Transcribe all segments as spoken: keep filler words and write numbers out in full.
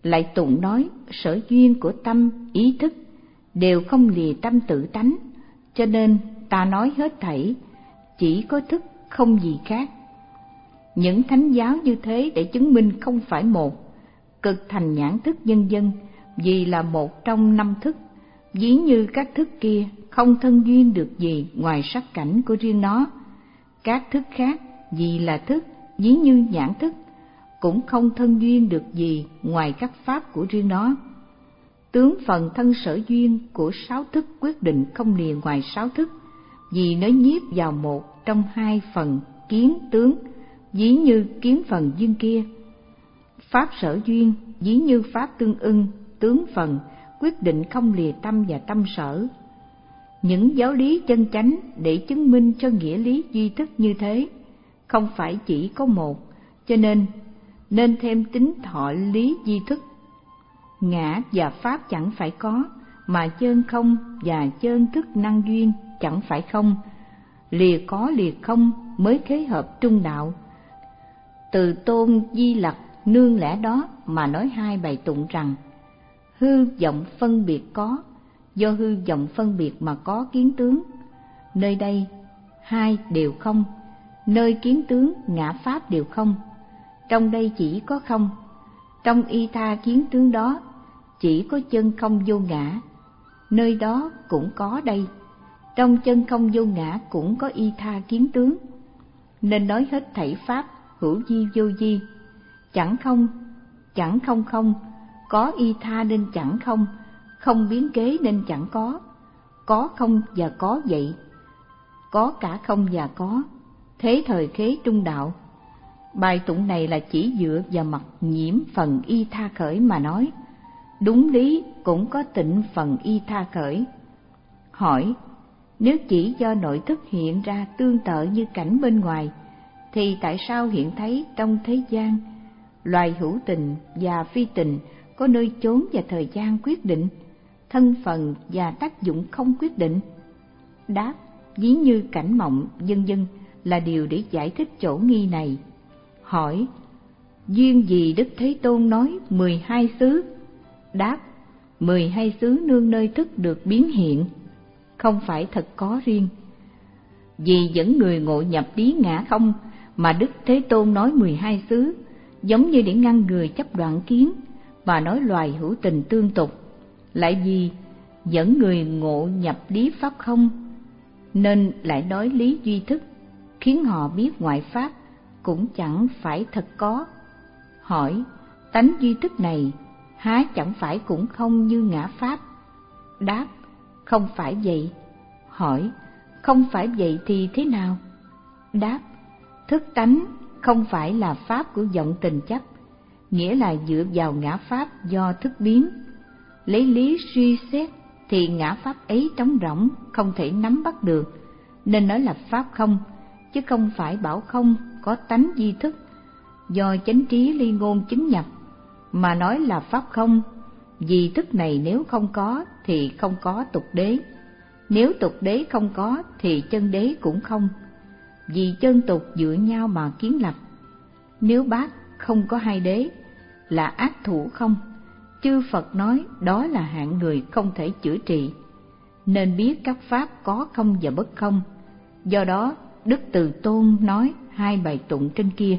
Lại tụng nói sở duyên của tâm, ý thức đều không lìa tâm tự tánh, cho nên ta nói hết thảy chỉ có thức, không gì khác. Những thánh giáo như thế để chứng minh không phải một, cực thành nhãn thức vân vân, vì là một trong năm thức, ví như các thức kia không thân duyên được gì ngoài sắc cảnh của riêng nó. Các thức khác vì là thức, ví như nhãn thức, cũng không thân duyên được gì ngoài các pháp của riêng nó. Tướng phần thân sở duyên của sáu thức quyết định không lìa ngoài sáu thức, vì nó nhiếp vào một trong hai phần kiến tướng, ví như kiến phần duyên kia. Pháp sở duyên ví như pháp tương ưng, tướng phần quyết định không lìa tâm và tâm sở. Những giáo lý chân chánh để chứng minh cho nghĩa lý duy thức như thế không phải chỉ có một, cho nên nên thêm tính thọ lý duy thức. Ngã và pháp chẳng phải có, mà chân không và chân thức năng duyên chẳng phải không, lìa có lìa không mới khế hợp trung đạo. Từ Tôn Di Lặc nương lẽ đó mà nói hai bài tụng rằng: hư vọng phân biệt có, do hư vọng phân biệt mà có kiến tướng. Nơi đây hai đều không, nơi kiến tướng ngã pháp đều không. Trong đây chỉ có không, trong y tha kiến tướng đó chỉ có chân không vô ngã. Nơi đó cũng có đây, trong chân không vô ngã cũng có y tha kiến tướng. Nên nói hết thảy pháp hữu vi vô vi, chẳng không, chẳng không không, có y tha nên chẳng không, không biến kế nên chẳng có, có không và có vậy, có cả không và có, thế thời khế trung đạo. Bài tụng này là chỉ dựa vào mặt nhiễm phần y tha khởi mà nói, đúng lý cũng có tịnh phần y tha khởi. Hỏi, nếu chỉ do nội thức hiện ra tương tự như cảnh bên ngoài, thì tại sao hiện thấy trong thế gian loài hữu tình và phi tình có nơi chốn và thời gian quyết định, thân phần và tác dụng không quyết định? Đáp, ví như cảnh mộng vân vân là điều để giải thích chỗ nghi này. Hỏi, duyên gì Đức Thế Tôn nói mười hai xứ? Đáp, mười hai xứ nương nơi thức được biến hiện, không phải thật có riêng. Vì dẫn người ngộ nhập lý ngã không mà Đức Thế Tôn nói mười hai xứ, giống như để ngăn người chấp đoạn kiến và nói loài hữu tình tương tục. Lại vì dẫn người ngộ nhập lý pháp không, nên lại nói lý duy thức, khiến họ biết ngoại pháp cũng chẳng phải thật có. Hỏi, tánh duy thức này há chẳng phải cũng không như ngã pháp? Đáp, không phải vậy. Hỏi, không phải vậy thì thế nào? Đáp, thức tánh không phải là pháp của vọng tình chấp, nghĩa là dựa vào ngã pháp do thức biến. Lấy lý suy xét thì ngã pháp ấy trống rỗng, không thể nắm bắt được, nên nói là pháp không, chứ không phải bảo không có tánh di thức. Do chánh trí ly ngôn chứng nhập mà nói là pháp không, vì thức này nếu không có thì không có tục đế, nếu tục đế không có thì chân đế cũng không, vì chân tục dựa nhau mà kiến lập. Nếu bát không có hai đế là ác thủ không, chư Phật nói đó là hạng người không thể chữa trị, nên biết các pháp có không và bất không. Do đó Đức Từ Tôn nói hai bài tụng trên kia.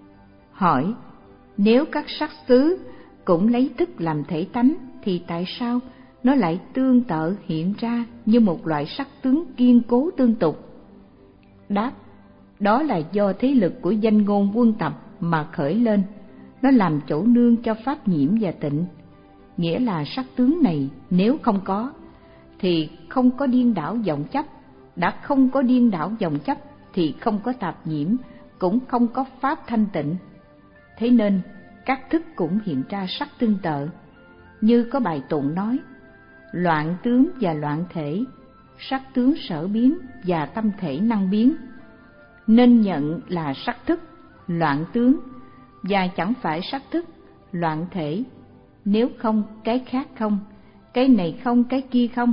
Hỏi, nếu các sắc xứ cũng lấy thức làm thể tánh, thì tại sao nó lại tương tự hiện ra như một loại sắc tướng kiên cố tương tục? Đáp, đó là do thế lực của danh ngôn quân tập mà khởi lên, nó làm chỗ nương cho pháp nhiễm và tịnh. Nghĩa là sắc tướng này nếu không có thì không có điên đảo vọng chấp, đã không có điên đảo vọng chấp thì không có tạp nhiễm, cũng không có pháp thanh tịnh. Thế nên các thức cũng hiện ra sắc tương tự, như có bài tụng nói: loạn tướng và loạn thể, sắc tướng sở biến và tâm thể năng biến, nên nhận là sắc thức, loạn tướng, và chẳng phải sắc thức, loạn thể. Nếu không cái khác không, cái này không cái kia không.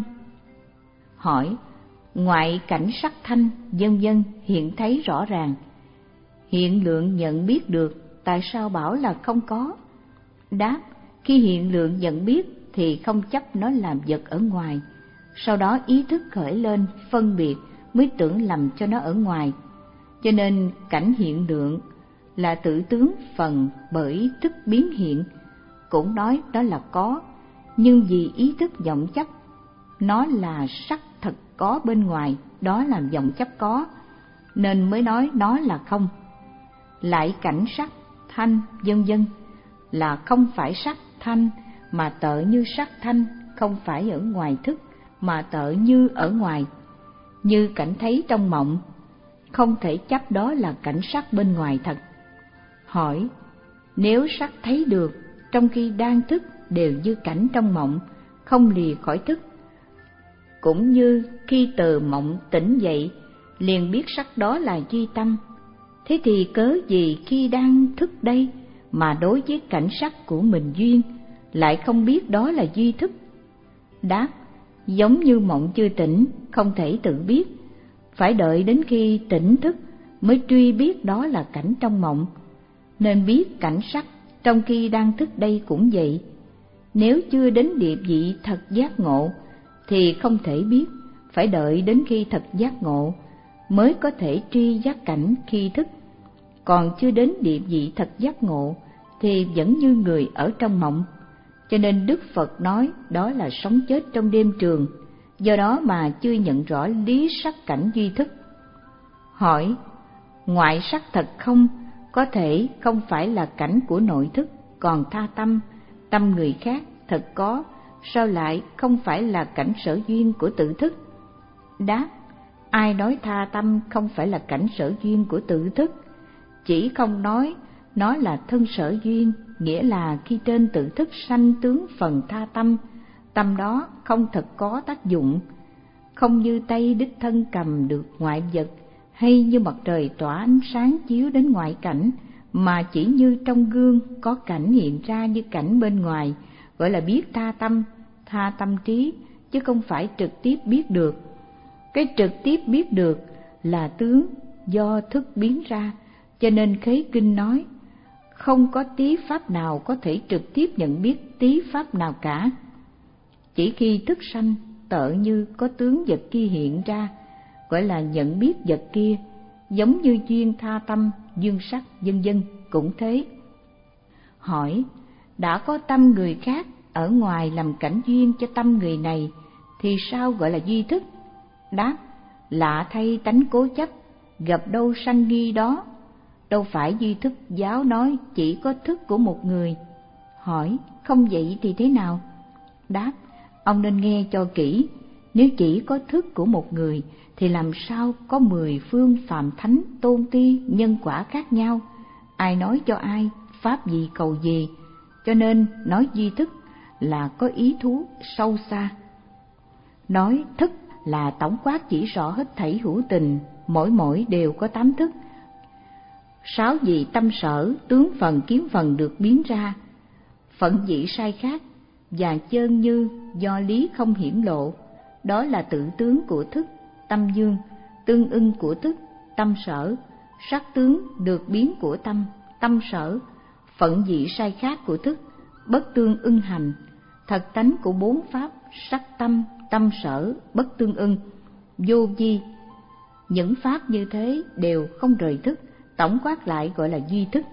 Hỏi, ngoại cảnh sắc thanh vân vân hiện thấy rõ ràng, hiện lượng nhận biết được, tại sao bảo là không có? Đáp, Khi hiện lượng nhận biết thì không chấp nó làm vật ở ngoài, sau đó ý thức khởi lên phân biệt mới tưởng lầm cho nó ở ngoài. Cho nên cảnh hiện lượng là tự tướng phần bởi thức biến hiện, cũng nói đó là có, nhưng vì ý thức vọng chấp nó là sắc thật có bên ngoài, đó là vọng chấp có, nên mới nói nó là không. Lại cảnh sắc, thanh, vân vân là không phải sắc thanh, mà tợ như sắc thanh, không phải ở ngoài thức, mà tợ như ở ngoài. Như cảnh thấy trong mộng, không thể chấp đó là cảnh sắc bên ngoài thật. Hỏi, nếu sắc thấy được trong khi đang thức đều như cảnh trong mộng, không lìa khỏi thức, cũng như khi từ mộng tỉnh dậy liền biết sắc đó là duy tâm, thế thì cớ gì khi đang thức đây mà đối với cảnh sắc của mình duyên lại không biết đó là duy thức? Đáp, giống như mộng chưa tỉnh, không thể tự biết, phải đợi đến khi tỉnh thức mới truy biết đó là cảnh trong mộng. Nên biết cảnh sắc trong khi đang thức đây cũng vậy. Nếu chưa đến địa vị thật giác ngộ thì không thể biết, phải đợi đến khi thật giác ngộ mới có thể truy giác cảnh khi thức. Còn chưa đến địa vị thật giác ngộ thì vẫn như người ở trong mộng. Cho nên Đức Phật nói đó là sống chết trong đêm trường, do đó mà chưa nhận rõ lý sắc cảnh duy thức. Hỏi, ngoại sắc thật không, có thể không phải là cảnh của nội thức, còn tha tâm, tâm người khác thật có, sao lại không phải là cảnh sở duyên của tự thức? Đáp, ai nói tha tâm không phải là cảnh sở duyên của tự thức? Chỉ không nói nó là thân sở duyên, nghĩa là khi trên tự thức sanh tướng phần tha tâm, tâm đó không thật có tác dụng, không như tay đích thân cầm được ngoại vật, hay như mặt trời tỏa ánh sáng chiếu đến ngoại cảnh, mà chỉ như trong gương có cảnh hiện ra như cảnh bên ngoài, gọi là biết tha tâm, tha tâm trí, chứ không phải trực tiếp biết được. Cái trực tiếp biết được là tướng do thức biến ra, cho nên Khế Kinh nói không có tí pháp nào có thể trực tiếp nhận biết tí pháp nào cả. Chỉ khi thức sanh tợ như có tướng vật kia hiện ra, gọi là nhận biết vật kia, giống như duyên tha tâm, dương sắc, vân vân cũng thế. Hỏi, đã có tâm người khác ở ngoài làm cảnh duyên cho tâm người này thì sao gọi là duy thức? Đáp, lạ thay tánh cố chấp, gặp đâu sanh nghi đó, đâu phải duy thức giáo nói chỉ có thức của một người. Hỏi, không vậy thì thế nào? Đáp, ông nên nghe cho kỹ, nếu chỉ có thức của một người thì làm sao có mười phương phàm thánh tôn ti nhân quả khác nhau, ai nói cho ai, pháp gì cầu gì, cho nên nói duy thức là có ý thú sâu xa. Nói thức là tổng quát chỉ rõ hết thảy hữu tình, mỗi mỗi đều có tám thức. Sáu vị tâm sở, tướng phần kiến phần được biến ra, phận vị sai khác và chơn như do lý không hiển lộ, đó là tự tướng của thức, tâm dương, tương ưng của thức, tâm sở, sắc tướng được biến của tâm, tâm sở, phận vị sai khác của thức, bất tương ưng hành, thật tánh của bốn pháp, sắc tâm, tâm sở, bất tương ưng, vô vi. Những pháp như thế đều không rời thức, tổng quát lại gọi là duy thức.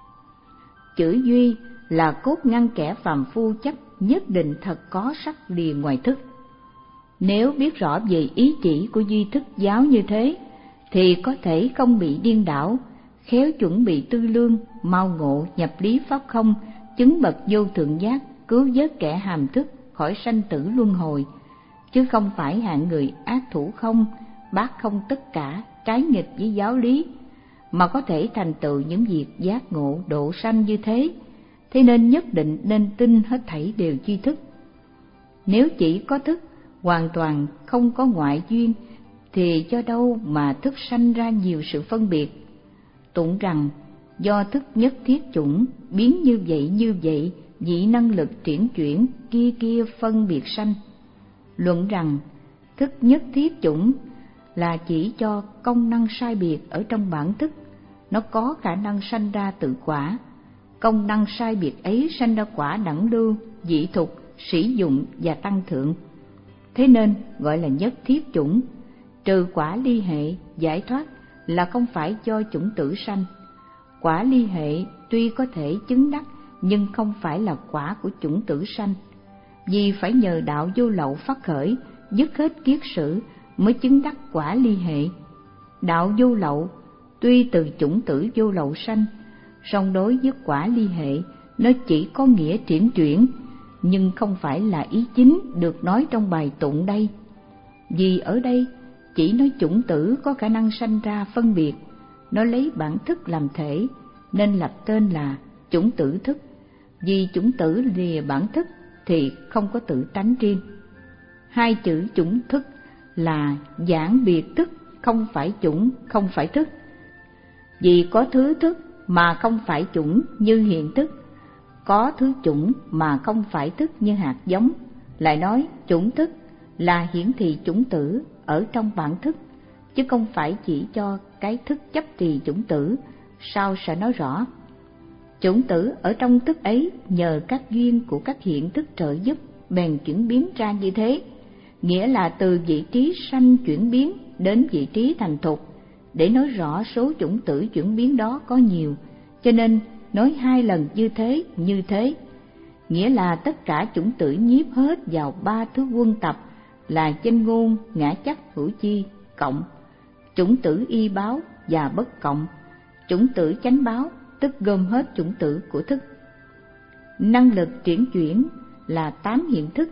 Chữ duy là cốt ngăn kẻ phàm phu chấp nhất định thật có sắc lìa ngoài thức. Nếu biết rõ về ý chỉ của duy thức giáo như thế thì có thể không bị điên đảo, khéo chuẩn bị tư lương, mau ngộ nhập lý pháp không, chứng bậc vô thượng giác, cứu vớt kẻ hàm thức khỏi sanh tử luân hồi, chứ không phải hạng người ác thủ không, bác không tất cả, trái nghịch với giáo lý, mà có thể thành tựu những việc giác ngộ độ sanh như thế. Thế nên nhất định nên tin hết thảy đều duy thức. Nếu chỉ có thức, hoàn toàn không có ngoại duyên, thì cho đâu mà thức sanh ra nhiều sự phân biệt. Tụng rằng do thức nhất thiết chủng, biến như vậy như vậy, dị năng lực triển chuyển, kia kia phân biệt sanh. Luận rằng thức nhất thiết chủng là chỉ cho công năng sai biệt ở trong bản thức, nó có khả năng sanh ra tự quả. công năng sai biệt ấy sanh ra quả đẳng lưu, dị thục, sĩ dụng và tăng thượng. Thế nên gọi là nhất thiết chủng. Trừ quả ly hệ, giải thoát là không phải do chủng tử sanh. Quả ly hệ tuy có thể chứng đắc nhưng không phải là quả của chủng tử sanh. Vì phải nhờ đạo vô lậu phát khởi, dứt hết kiết sử mới chứng đắc quả ly hệ. Đạo vô lậu tuy từ chủng tử vô lậu sanh, song đối với quả ly hệ nó chỉ có nghĩa triển chuyển, nhưng không phải là ý chính được nói trong bài tụng đây. Vì ở đây chỉ nói chủng tử có khả năng sanh ra phân biệt, nó lấy bản thức làm thể nên lập tên là chủng tử thức. Vì chủng tử lìa bản thức thì không có tự tánh riêng. Hai chữ chủng thức là giảng biệt thức, không phải chủng, không phải thức. Vì có thứ thức mà không phải chủng như hiện thức, có thứ chủng mà không phải thức như hạt giống. Lại nói chủng thức là hiển thị chủng tử ở trong bản thức, chứ không phải chỉ cho cái thức chấp trì chủng tử. Sau sẽ nói rõ. Chủng tử ở trong thức ấy nhờ các duyên của các hiện thức trợ giúp bèn chuyển biến ra như thế, nghĩa là từ vị trí sanh chuyển biến đến vị trí thành thục. Để nói rõ số chủng tử chuyển biến đó có nhiều, cho nên nói hai lần như thế như thế, nghĩa là tất cả chủng tử nhiếp hết vào ba thứ quân tập là chánh ngôn, ngã chấp, hữu chi, cộng, chủng tử y báo và bất cộng, chủng tử chánh báo, tức gom hết chủng tử của thức. Năng lực triển chuyển là tám hiện thức,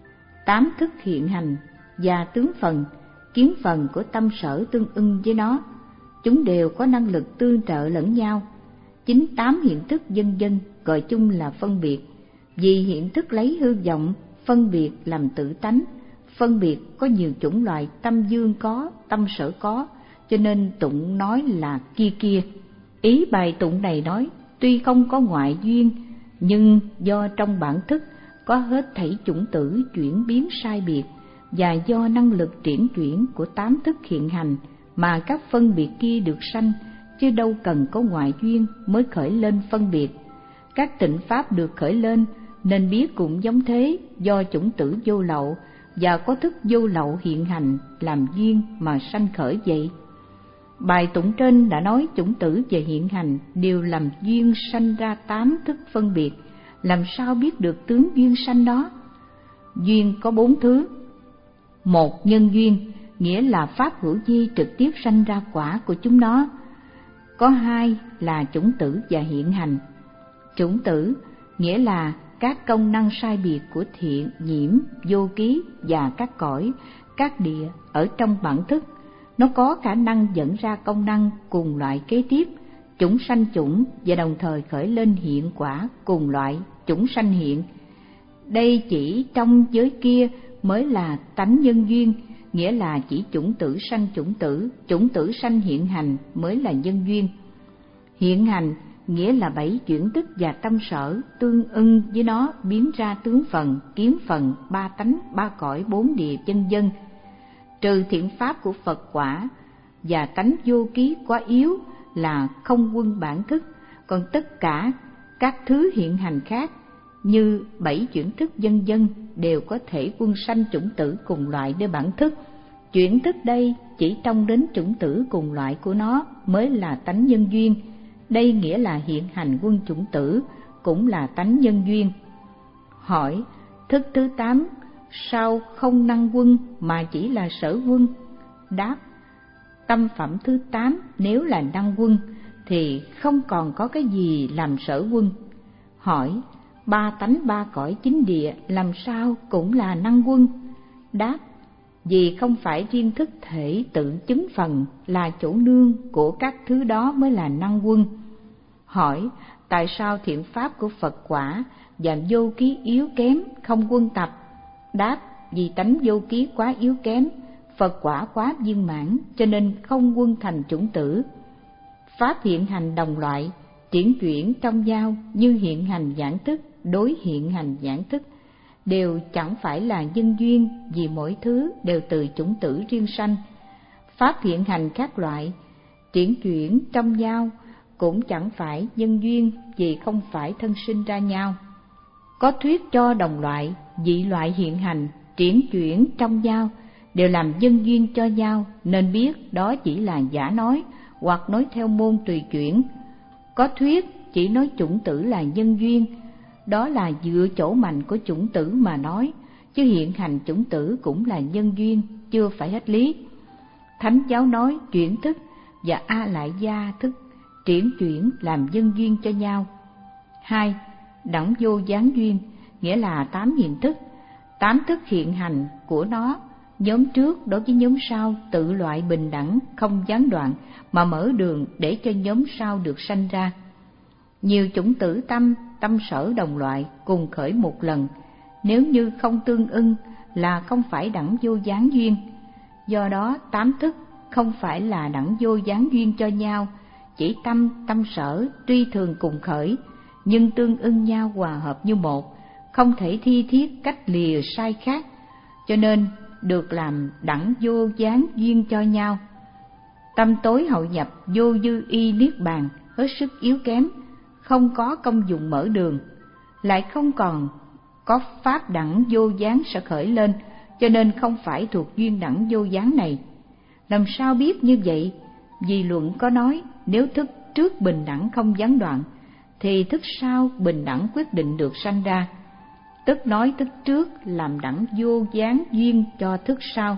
tám thức hiện hành và tướng phần, kiến phần của tâm sở tương ưng với nó. Chúng đều có năng lực tương trợ lẫn nhau. Chính tám hiện thức dân dân gọi chung là phân biệt, vì hiện thức lấy hư vọng phân biệt làm tự tánh. Phân biệt có nhiều chủng loại, tâm dương có, tâm sở có, cho nên tụng nói là kia kia. Ý bài tụng này nói, tuy không có ngoại duyên, nhưng do trong bản thức có hết thảy chủng tử chuyển biến sai biệt, và do năng lực triển chuyển của tám thức hiện hành mà các phân biệt kia được sanh, chứ đâu cần có ngoại duyên mới khởi lên phân biệt. Các tịnh pháp được khởi lên nên biết cũng giống thế, do chủng tử vô lậu và có thức vô lậu hiện hành làm duyên mà sanh khởi vậy. Bài tụng trên đã nói chủng tử và hiện hành đều làm duyên sanh ra tám thức phân biệt, làm sao biết được tướng duyên sanh đó? Duyên có bốn thứ. Một, nhân duyên, nghĩa là pháp hữu vi trực tiếp sanh ra quả của chúng nó. Có hai là chủng tử và hiện hành. Chủng tử nghĩa là các công năng sai biệt của thiện, nhiễm, vô ký và các cõi, các địa ở trong bản thức. Nó có khả năng dẫn ra công năng cùng loại kế tiếp, chủng sanh chủng, và đồng thời khởi lên hiện quả cùng loại, chủng sanh hiện. Đây chỉ trong giới kia mới là tánh nhân duyên, nghĩa là chỉ chủng tử sanh chủng tử, chủng tử sanh hiện hành mới là nhân duyên. Hiện hành nghĩa là bảy chuyển tức và tâm sở tương ưng với nó biến ra tướng phần, kiến phần, ba tánh, ba cõi, bốn địa, vân vân. Trừ thiện pháp của Phật quả và tánh vô ký quá yếu là không quân bản thức, còn tất cả các thứ hiện hành khác như bảy chuyển thức vân vân đều có thể quân sanh chủng tử cùng loại với bản thức. Chuyển thức đây chỉ trông đến chủng tử cùng loại của nó mới là tánh nhân duyên. Đây nghĩa là hiện hành quân chủng tử cũng là tánh nhân duyên. Hỏi, thức thứ tám sao không năng quân mà chỉ là sở quân? Đáp, tâm phẩm thứ tám nếu là năng quân thì không còn có cái gì làm sở quân. Hỏi, ba tánh ba cõi chín địa làm sao cũng là năng quân? Đáp, vì không phải riêng thức thể tự chứng phần là chỗ nương của các thứ đó mới là năng quân. Hỏi, tại sao thiện pháp của Phật quả và vô ký yếu kém không quân tập? Đáp, vì tánh vô ký quá yếu kém, Phật quả quá viên mãn, cho nên không quân thành chủng tử. Pháp hiện hành đồng loại, triển chuyển trong giao như hiện hành giảng thức đối hiện hành giảng thức, đều chẳng phải là nhân duyên, vì mỗi thứ đều từ chủng tử riêng sanh. Pháp hiện hành các loại, triển chuyển trong giao cũng chẳng phải nhân duyên vì không phải thân sinh ra nhau. Có thuyết cho đồng loại, dị loại hiện hành, triển chuyển trong nhau, đều làm nhân duyên cho nhau, nên biết đó chỉ là giả nói hoặc nói theo môn tùy chuyển. Có thuyết chỉ nói chủng tử là nhân duyên, đó là dựa chỗ mạnh của chủng tử mà nói, chứ hiện hành chủng tử cũng là nhân duyên, chưa phải hết lý. Thánh giáo nói chuyển thức và a lại gia thức triển chuyển làm nhân duyên cho nhau. Hai, đẳng vô gián duyên, nghĩa là tám hiện thức, tám thức hiện hành của nó, nhóm trước đối với nhóm sau tự loại bình đẳng, không gián đoạn, mà mở đường để cho nhóm sau được sanh ra. Nhiều chủng tử tâm, tâm sở đồng loại cùng khởi một lần, nếu như không tương ưng là không phải đẳng vô gián duyên. Do đó tám thức không phải là đẳng vô gián duyên cho nhau, chỉ tâm, tâm sở tuy thường cùng khởi, nhưng tương ưng nhau hòa hợp như một, không thể thi thiết cách lìa sai khác, cho nên được làm đẳng vô gián duyên cho nhau. Tâm tối hậu nhập vô dư y niết bàn hết sức yếu kém, không có công dụng mở đường, lại không còn có pháp đẳng vô gián sẽ khởi lên, cho nên không phải thuộc duyên đẳng vô gián này. Làm sao biết như vậy? Vì luận có nói, nếu thức trước bình đẳng không gián đoạn, thì thức sau bình đẳng quyết định được sanh ra. Tức nói thức trước làm đẳng vô gián duyên cho thức sau.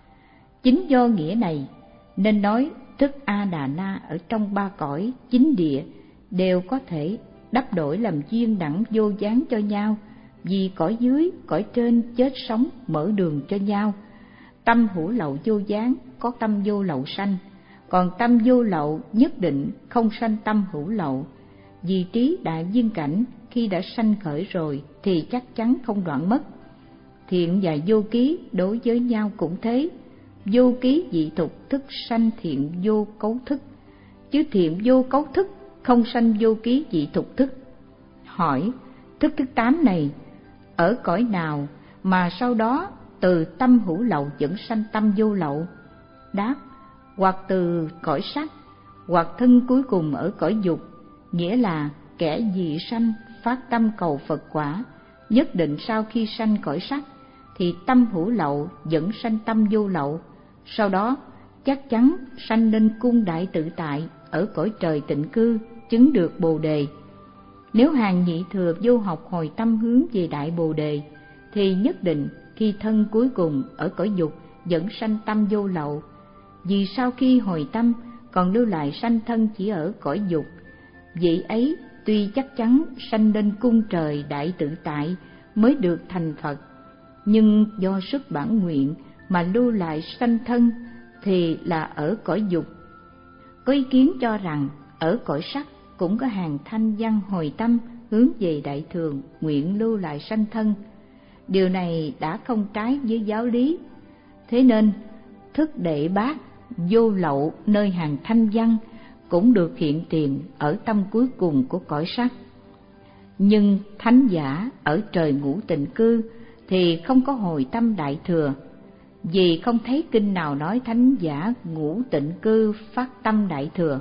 Chính do nghĩa này nên nói thức A Đà Na ở trong ba cõi chín địa đều có thể đắp đổi làm duyên đẳng vô gián cho nhau, vì cõi dưới, cõi trên chết sống mở đường cho nhau. Tâm hữu lậu vô gián, có tâm vô lậu sanh, còn tâm vô lậu nhất định không sanh tâm hữu lậu. Vì trí đại viên cảnh khi đã sanh khởi rồi thì chắc chắn không đoạn mất. Thiện và vô ký đối với nhau cũng thế. Vô ký dị thục thức sanh thiện vô cấu thức, chứ thiện vô cấu thức không sanh vô ký dị thục thức. Hỏi, thức thứ tám này ở cõi nào mà sau đó từ tâm hữu lậu dẫn sanh tâm vô lậu? Đáp, hoặc từ cõi sắc, hoặc thân cuối cùng ở cõi dục, nghĩa là kẻ dị sanh phát tâm cầu Phật quả, nhất định sau khi sanh cõi sắc thì tâm hữu lậu dẫn sanh tâm vô lậu, sau đó chắc chắn sanh lên cung đại tự tại ở cõi trời tịnh cư, chứng được Bồ đề. Nếu hàng nhị thừa vô học hồi tâm hướng về đại Bồ đề, thì nhất định khi thân cuối cùng ở cõi dục dẫn sanh tâm vô lậu, vì sau khi hồi tâm còn lưu lại sanh thân chỉ ở cõi dục. Vị ấy tuy chắc chắn sanh lên cung trời đại tự tại mới được thành Phật, nhưng do sức bản nguyện mà lưu lại sanh thân thì là ở cõi dục. Có ý kiến cho rằng ở cõi sắc cũng có hàng thanh văn hồi tâm hướng về đại thường, nguyện lưu lại sanh thân. Điều này đã không trái với giáo lý. Thế nên thức đệ bát vô lậu nơi hàng thanh văn cũng được hiện tiền ở tâm cuối cùng của cõi sắc. Nhưng thánh giả ở trời ngũ tịnh cư thì không có hồi tâm đại thừa, vì không thấy kinh nào nói thánh giả ngũ tịnh cư phát tâm đại thừa.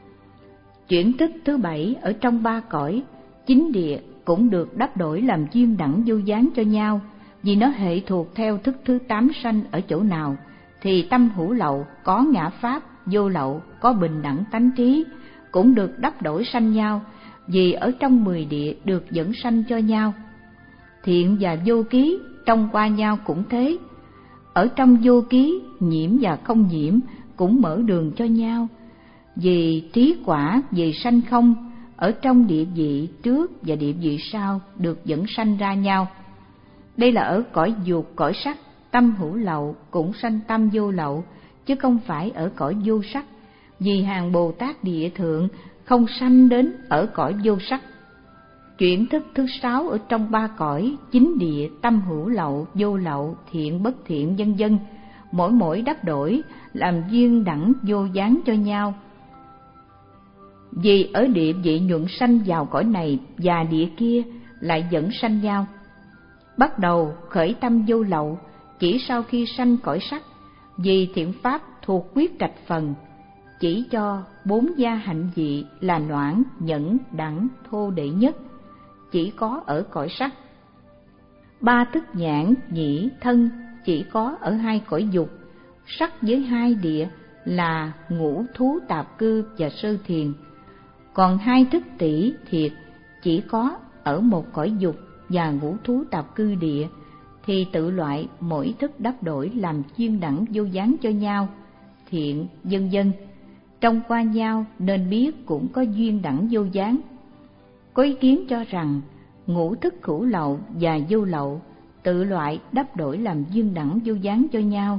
Chuyển thức thứ bảy ở trong ba cõi chín địa cũng được đắp đổi làm duyên đẳng vô gián cho nhau, vì nó hệ thuộc theo thức thứ tám sanh ở chỗ nào, thì tâm hữu lậu có ngã pháp, vô lậu có bình đẳng tánh trí cũng được đắp đổi sanh nhau, vì ở trong mười địa được dẫn sanh cho nhau. Thiện và vô ký trong qua nhau cũng thế, ở trong vô ký nhiễm và không nhiễm cũng mở đường cho nhau, vì trí quả về sanh không ở trong địa vị trước và địa vị sau được dẫn sanh ra nhau. Đây là ở cõi dục, cõi sắc tâm hữu lậu cũng sanh tâm vô lậu, chứ không phải ở cõi vô sắc, vì hàng Bồ Tát địa thượng không sanh đến ở cõi vô sắc. Chuyển thức thứ sáu ở trong ba cõi chín địa tâm hữu lậu, vô lậu, thiện bất thiện vân vân, mỗi mỗi đắp đổi làm duyên đẳng vô gián cho nhau. Vì ở địa vị nhuận sanh vào cõi này và địa kia lại dẫn sanh nhau. Bắt đầu khởi tâm vô lậu chỉ sau khi sanh cõi sắc, vì thiện pháp thuộc quyết trạch phần, chỉ cho bốn gia hạnh vị là noãn, nhẫn, đẳng, thô đệ nhất, chỉ có ở cõi sắc. Ba thức nhãn, nhĩ, thân chỉ có ở hai cõi dục, sắc với hai địa là ngũ thú tạp cư và sơ thiền. Còn hai thức tỷ, thiệt chỉ có ở một cõi dục và ngũ thú tạp cư địa, thì tự loại mỗi thức đắp đổi làm duyên đẳng vô gián cho nhau, thiện vân vân. Trong qua nhau nên biết cũng có duyên đẳng vô gián. Có ý kiến cho rằng ngũ thức hữu lậu và vô lậu tự loại đắp đổi làm duyên đẳng vô gián cho nhau,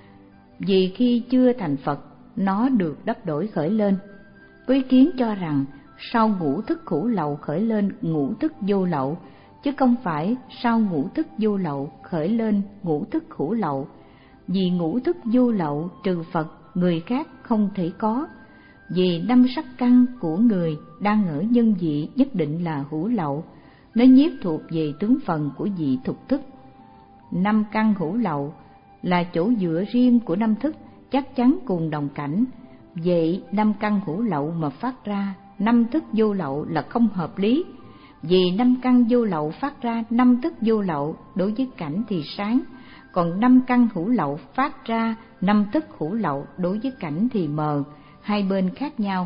vì khi chưa thành Phật nó được đắp đổi khởi lên. Có ý kiến cho rằng sau ngũ thức hữu lậu khởi lên ngũ thức vô lậu, chứ không phải sau ngũ thức vô lậu khởi lên ngũ thức hữu lậu, vì ngũ thức vô lậu trừ Phật người khác không thể có, vì năm sắc căn của người đang ở nhân vị nhất định là hữu lậu, nó nhiếp thuộc về tướng phần của vị thục thức. Năm căn hữu lậu là chỗ dựa riêng của năm thức, chắc chắn cùng đồng cảnh. Vậy năm căn hữu lậu mà phát ra năm thức vô lậu là không hợp lý, vì năm căn vô lậu phát ra năm thức vô lậu đối với cảnh thì sáng, còn năm căn hữu lậu phát ra năm thức hữu lậu đối với cảnh thì mờ, hai bên khác nhau.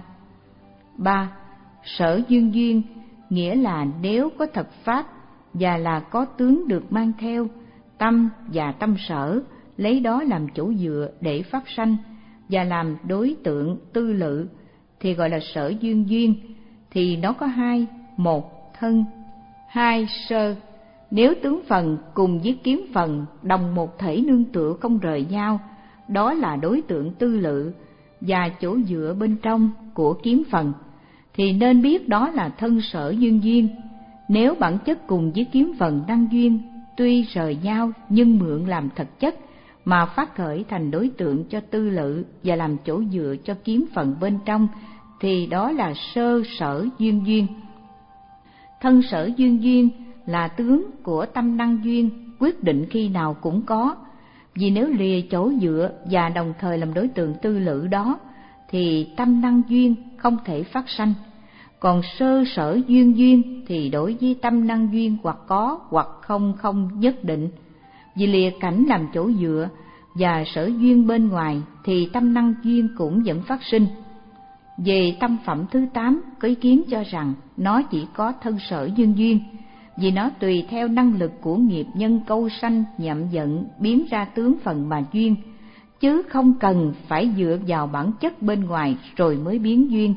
Ba, sở duyên duyên nghĩa là nếu có thật pháp và là có tướng được mang theo, tâm và tâm sở lấy đó làm chỗ dựa để pháp sanh và làm đối tượng tư lự thì gọi là sở duyên duyên. Thì nó có hai: một thân, hai sơ. Nếu tướng phần cùng với kiếm phần đồng một thể nương tựa không rời nhau, đó là đối tượng tư lự và chỗ dựa bên trong của kiếm phần, thì nên biết đó là thân sở duyên duyên. Nếu bản chất cùng với kiếm phần đăng duyên tuy rời nhau nhưng mượn làm thực chất mà phát khởi thành đối tượng cho tư lự và làm chỗ dựa cho kiếm phần bên trong, thì đó là sơ sở duyên duyên. Thân sở duyên duyên là tướng của tâm năng duyên, quyết định khi nào cũng có, vì nếu lìa chỗ dựa và đồng thời làm đối tượng tư lự đó thì tâm năng duyên không thể phát sanh. Còn sơ sở duyên duyên thì đối với tâm năng duyên hoặc có hoặc không không nhất định, vì lìa cảnh làm chỗ dựa và sở duyên bên ngoài thì tâm năng duyên cũng vẫn phát sinh. Về tâm phẩm thứ tám, có ý kiến cho rằng nó chỉ có thân sở duyên duyên, vì nó tùy theo năng lực của nghiệp nhân câu sanh nhậm giận biến ra tướng phần mà duyên, chứ không cần phải dựa vào bản chất bên ngoài rồi mới biến duyên.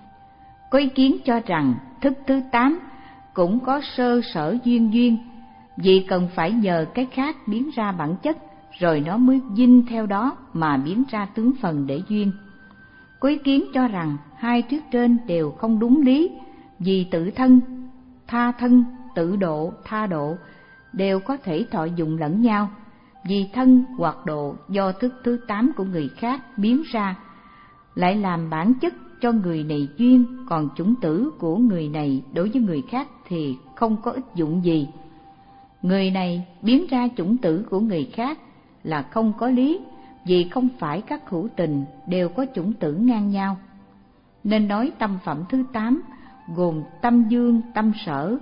Có ý kiến cho rằng thức thứ tám cũng có sơ sở duyên duyên, vì cần phải nhờ cái khác biến ra bản chất, rồi nó mới dinh theo đó mà biến ra tướng phần để duyên. Có ý kiến cho rằng hai thuyết trên đều không đúng lý, vì tự thân, tha thân, tự độ, tha độ đều có thể thọ dụng lẫn nhau, vì thân hoặc độ do thức thứ tám của người khác biến ra lại làm bản chất cho người này duyên, còn chủng tử của người này đối với người khác thì không có ích dụng gì. Người này biến ra chủng tử của người khác là không có lý, vì không phải các hữu tình đều có chủng tử ngang nhau. Nên nói tâm phẩm thứ tám gồm tâm dương, tâm sở,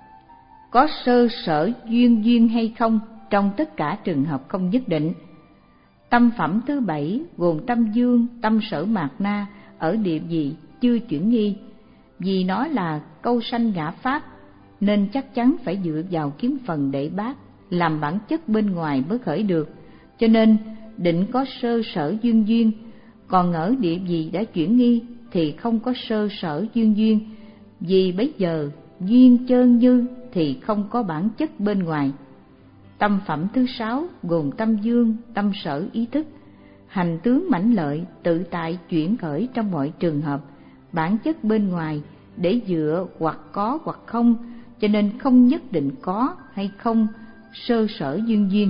có sơ sở duyên duyên hay không trong tất cả trường hợp không nhất định. Tâm phẩm thứ bảy gồm tâm dương, tâm sở mạt na ở địa vị chưa chuyển nghi, vì nó là câu sanh ngã pháp nên chắc chắn phải dựa vào kiếm phần để bác làm bản chất bên ngoài mới khởi được, cho nên định có sơ sở duyên duyên. Còn ở địa vị đã chuyển nghi thì không có sơ sở duyên duyên, vì bấy giờ duyên chơn như thì không có bản chất bên ngoài. Tâm phẩm thứ sáu gồm tâm dương, tâm sở ý thức, hành tướng mãnh lợi, tự tại chuyển khởi trong mọi trường hợp, bản chất bên ngoài để dựa hoặc có hoặc không, cho nên không nhất định có hay không sơ sở duyên duyên.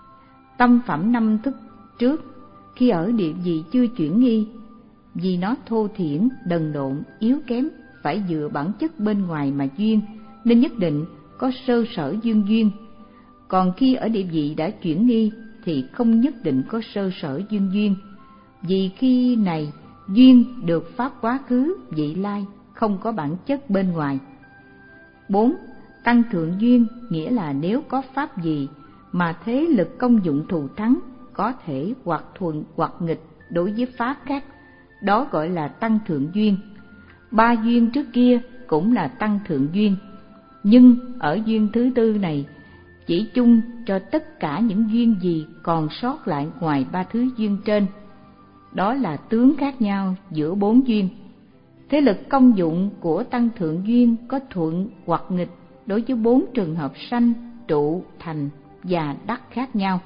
Tâm phẩm năm thức trước khi ở địa vị chưa chuyển nghi, vì nó thô thiển, đần độn, yếu kém, phải dựa bản chất bên ngoài mà duyên, nên nhất định có sơ sở duyên duyên. Còn khi ở địa vị đã chuyển nghi thì không nhất định có sơ sở duyên duyên, vì khi này duyên được pháp quá khứ, vị lai, không có bản chất bên ngoài. Bốn. Tăng thượng duyên nghĩa là nếu có pháp gì mà thế lực công dụng thù thắng, có thể hoặc thuận hoặc nghịch đối với pháp khác, đó gọi là tăng thượng duyên. Ba duyên trước kia cũng là tăng thượng duyên, nhưng ở duyên thứ tư này chỉ chung cho tất cả những duyên gì còn sót lại ngoài ba thứ duyên trên. Đó là tướng khác nhau giữa bốn duyên. Thế lực công dụng của tăng thượng duyên có thuận hoặc nghịch đối với bốn trường hợp sanh, trụ, thành và đắc khác nhau.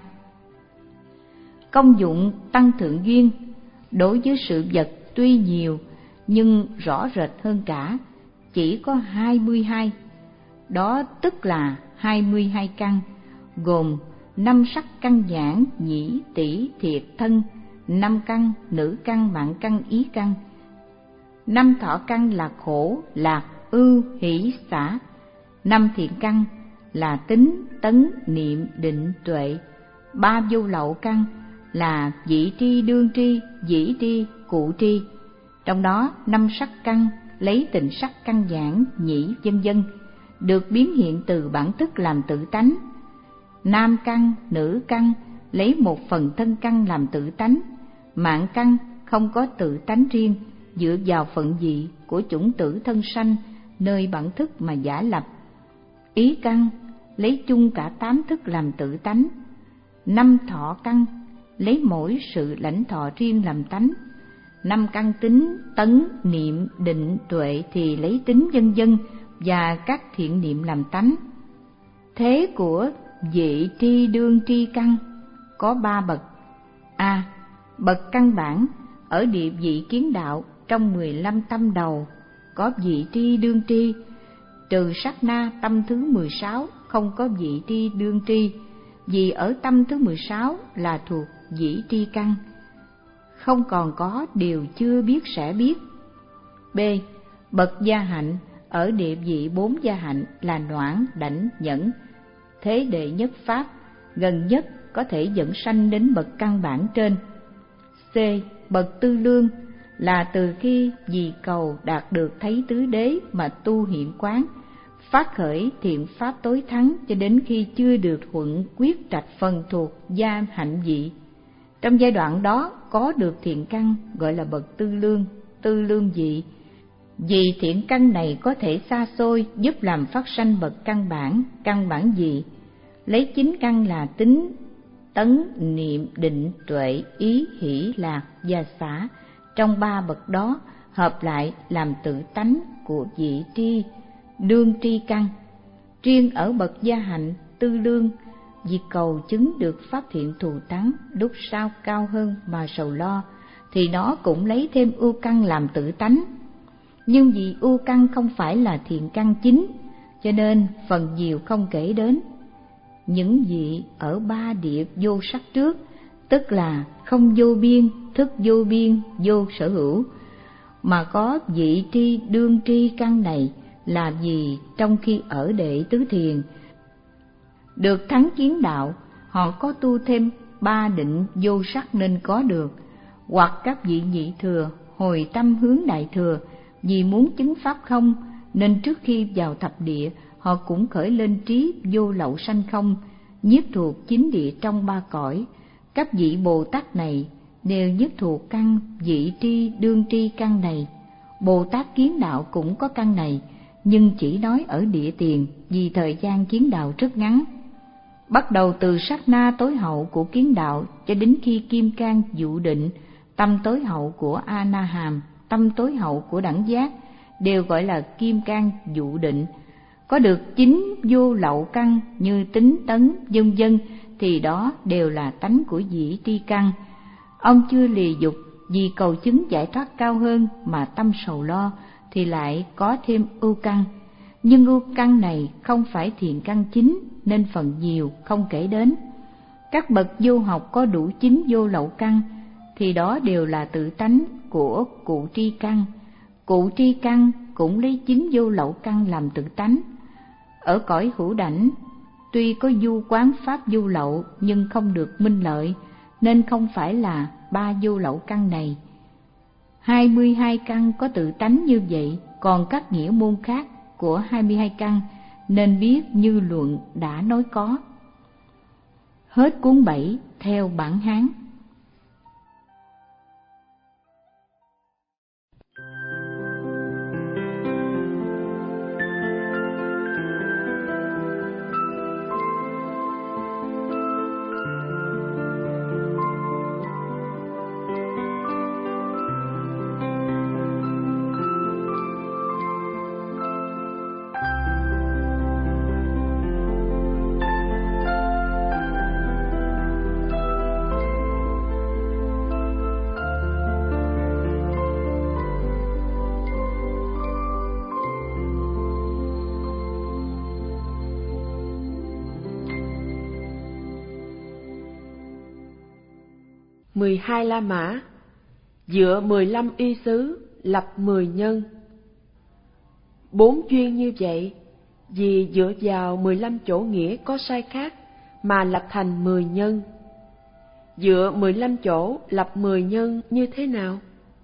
Công dụng tăng thượng duyên đối với sự vật tuy nhiều nhưng rõ rệt hơn cả, chỉ có hai mươi hai. Đó tức là hai mươi hai căn, gồm năm sắc căn nhãn, nhĩ, tỷ, thiệt, thân, năm căn, nữ căn, mạng căn, ý căn. Năm thọ căn là khổ, lạc, ưu, hỷ, xả. Năm thiện căn là tính, tấn, niệm, định, tuệ. Ba vô lậu căn là vị tri, đương tri, dĩ tri, cụ tri. Trong đó năm sắc căn lấy tình sắc căn nhãn, nhĩ, vân vân được biến hiện từ bản thức làm tự tánh. Nam căn, nữ căn lấy một phần thân căn làm tự tánh. Mạng căn không có tự tánh riêng, dựa vào phận vị của chủng tử thân sanh nơi bản thức mà giả lập. Ý căn lấy chung cả tám thức làm tự tánh. Năm thọ căn lấy mỗi sự lãnh thọ riêng làm tánh. Năm căn tính, tấn, niệm, định, tuệ thì lấy tính vân vân và các thiện niệm làm tánh. Thế của vị tri, đương tri căn có ba bậc. A. Bậc căn bản ở địa vị kiến đạo trong mười lăm tâm đầu có vị tri, đương tri, trừ sát na tâm thứ mười sáu không có vị tri, đương tri, vì ở tâm thứ mười sáu là thuộc dĩ tri căn, không còn có điều chưa biết sẽ biết. B. Bậc gia hạnh ở địa vị bốn gia hạnh là noãn, đảnh, nhẫn, thế đệ nhất pháp, gần nhất có thể dẫn sanh đến bậc căn bản trên. C. Bậc tư lương là từ khi vì cầu đạt được thấy tứ đế mà tu hiện quán, phát khởi thiện pháp tối thắng cho đến khi chưa được thuận quyết trạch phần thuộc gia hạnh vị. Trong giai đoạn đó có được thiện căn gọi là bậc tư lương, tư lương vị. Vì thiện căn này có thể xa xôi giúp làm phát sanh bậc căn bản, căn bản vị. Lấy chín căn là tính, tấn, niệm, định, tuệ, ý, hỷ, lạc và xả. Trong ba bậc đó hợp lại làm tự tánh của vị tri, đương tri căn. Riêng ở bậc gia hạnh, tư lương, vì cầu chứng được pháp thiện thù thắng lúc sau cao hơn mà sầu lo, thì nó cũng lấy thêm ưu căn làm tự tánh. Nhưng vì ưu căn không phải là thiện căn chính, cho nên phần nhiều không kể đến. Những vị ở ba địa vô sắc trước, tức là không vô biên, thức vô biên, vô sở hữu, mà có vị tri, đương tri căn này là vì trong khi ở đệ tứ thiền được thắng kiến đạo, họ có tu thêm ba định vô sắc nên có được, hoặc các vị nhị thừa hồi tâm hướng đại thừa, vì muốn chứng pháp không nên trước khi vào thập địa họ cũng khởi lên trí vô lậu sanh không, nhiếp thuộc chín địa trong ba cõi. Các vị Bồ Tát này đều nhất thuộc căn vị tri, đương tri căn này. Bồ Tát kiến đạo cũng có căn này, nhưng chỉ nói ở địa tiền vì thời gian kiến đạo rất ngắn. Bắt đầu từ sát na tối hậu của kiến đạo cho đến khi kim cang dụ định, tâm tối hậu của A Na Hàm, tâm tối hậu của đẳng giác đều gọi là kim cang dụ định. Có được chín vô lậu căn như tính, tấn, vân vân thì đó đều là tánh của dĩ tri căn. Ông chưa lìa dục vì cầu chứng giải thoát cao hơn mà tâm sầu lo thì lại có thêm ưu căn. Nhưng ưu căn này không phải thiện căn chính nên phần nhiều không kể đến. Các bậc vô học có đủ chín vô lậu căn thì đó đều là tự tánh của cụ tri căn. Cụ tri căn cũng lấy chín vô lậu căn làm tự tánh. Ở cõi hữu đảnh, tuy có du quán pháp vô lậu nhưng không được minh lợi, nên không phải là ba vô lậu căn này. hai mươi hai căn có tự tánh như vậy, còn các nghĩa môn khác của hai mươi hai căn nên biết như luận đã nói có. Hết cuốn bảy theo bản Hán. mười hai La Mã, dựa mười lăm y xứ lập mười nhân. Bốn duyên như vậy, vì dựa vào mười lăm chỗ nghĩa có sai khác mà lập thành mười nhân. Dựa mười lăm chỗ lập mười nhân như thế nào?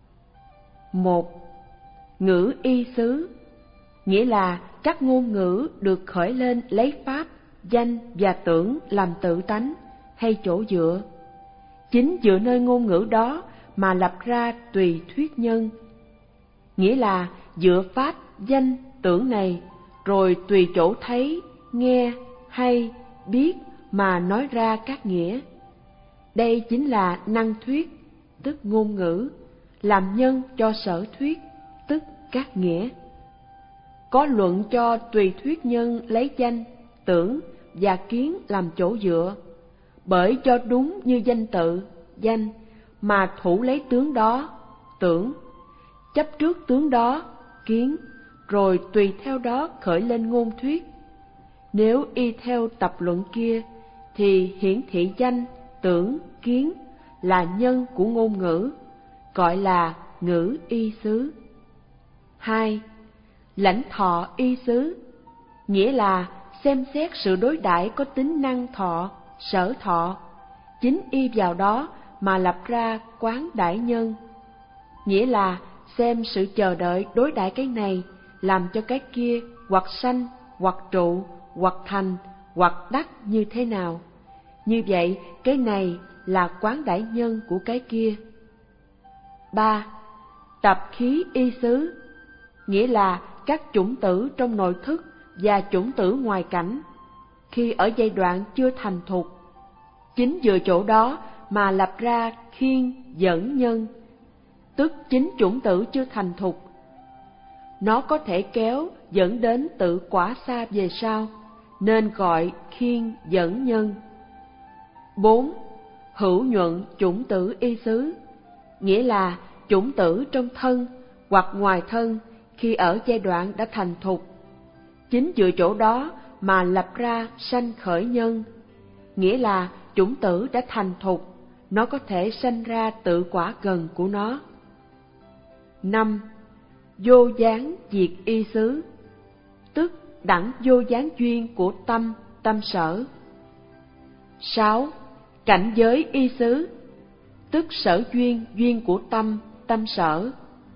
Một, ngữ y xứ, nghĩa là các ngôn ngữ được khởi lên lấy pháp, danh và tưởng làm tự tánh hay chỗ dựa. Chính dựa nơi ngôn ngữ đó mà lập ra tùy thuyết nhân, nghĩa là dựa pháp, danh, tưởng này, rồi tùy chỗ thấy, nghe, hay, biết mà nói ra các nghĩa. Đây chính là năng thuyết, tức ngôn ngữ, làm nhân cho sở thuyết, tức các nghĩa. Có luận cho tùy thuyết nhân lấy danh, tưởng và kiến làm chỗ dựa, bởi cho đúng như danh tự, danh, mà thủ lấy tướng đó, tưởng, chấp trước tướng đó, kiến, rồi tùy theo đó khởi lên ngôn thuyết. Nếu y theo tập luận kia, thì hiển thị danh, tưởng, kiến là nhân của ngôn ngữ, gọi là ngữ y xứ. Hai, lãnh thọ y xứ, nghĩa là xem xét sự đối đãi có tính năng thọ, sở thọ, chính y vào đó mà lập ra quán đãi nhân, nghĩa là xem sự chờ đợi đối đãi cái này làm cho cái kia hoặc sanh, hoặc trụ, hoặc thành, hoặc đắc như thế nào. Như vậy, cái này là quán đãi nhân của cái kia. Ba, tập khí y xứ, nghĩa là các chủng tử trong nội thức và chủng tử ngoài cảnh, khi ở giai đoạn chưa thành thục. Chính dựa chỗ đó mà lập ra khiên dẫn nhân, tức chính chủng tử chưa thành thục. Nó có thể kéo dẫn đến tự quả xa về sau, nên gọi khiên dẫn nhân. Bốn, hữu nhuận chủng tử y xứ, nghĩa là chủng tử trong thân hoặc ngoài thân khi ở giai đoạn đã thành thục. Chính dựa chỗ đó mà lập ra sanh khởi nhân, nghĩa là chủng tử đã thành thục, nó có thể sanh ra tự quả gần của nó. Năm, vô gián diệt y xứ, tức đẳng vô gián duyên của tâm, tâm sở. Sáu, cảnh giới y xứ, tức sở duyên, duyên của tâm, tâm sở.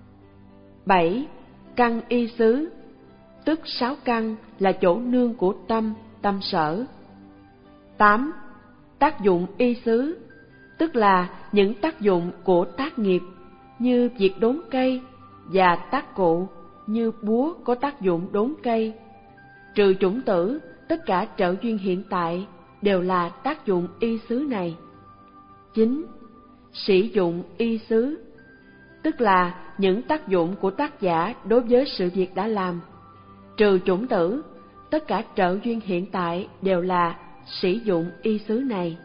Bảy, căn y xứ, tức sáu căn là chỗ nương của tâm, tâm sở. Tám, tác dụng y xứ, tức là những tác dụng của tác nghiệp như việc đốn cây, và tác cụ như búa có tác dụng đốn cây. Trừ chủng tử, tất cả trợ duyên hiện tại đều là tác dụng y xứ này. Chín, sử dụng y xứ, tức là những tác dụng của tác giả đối với sự việc đã làm. Trừ chủng tử, tất cả trợ duyên hiện tại đều là sử dụng y xứ này.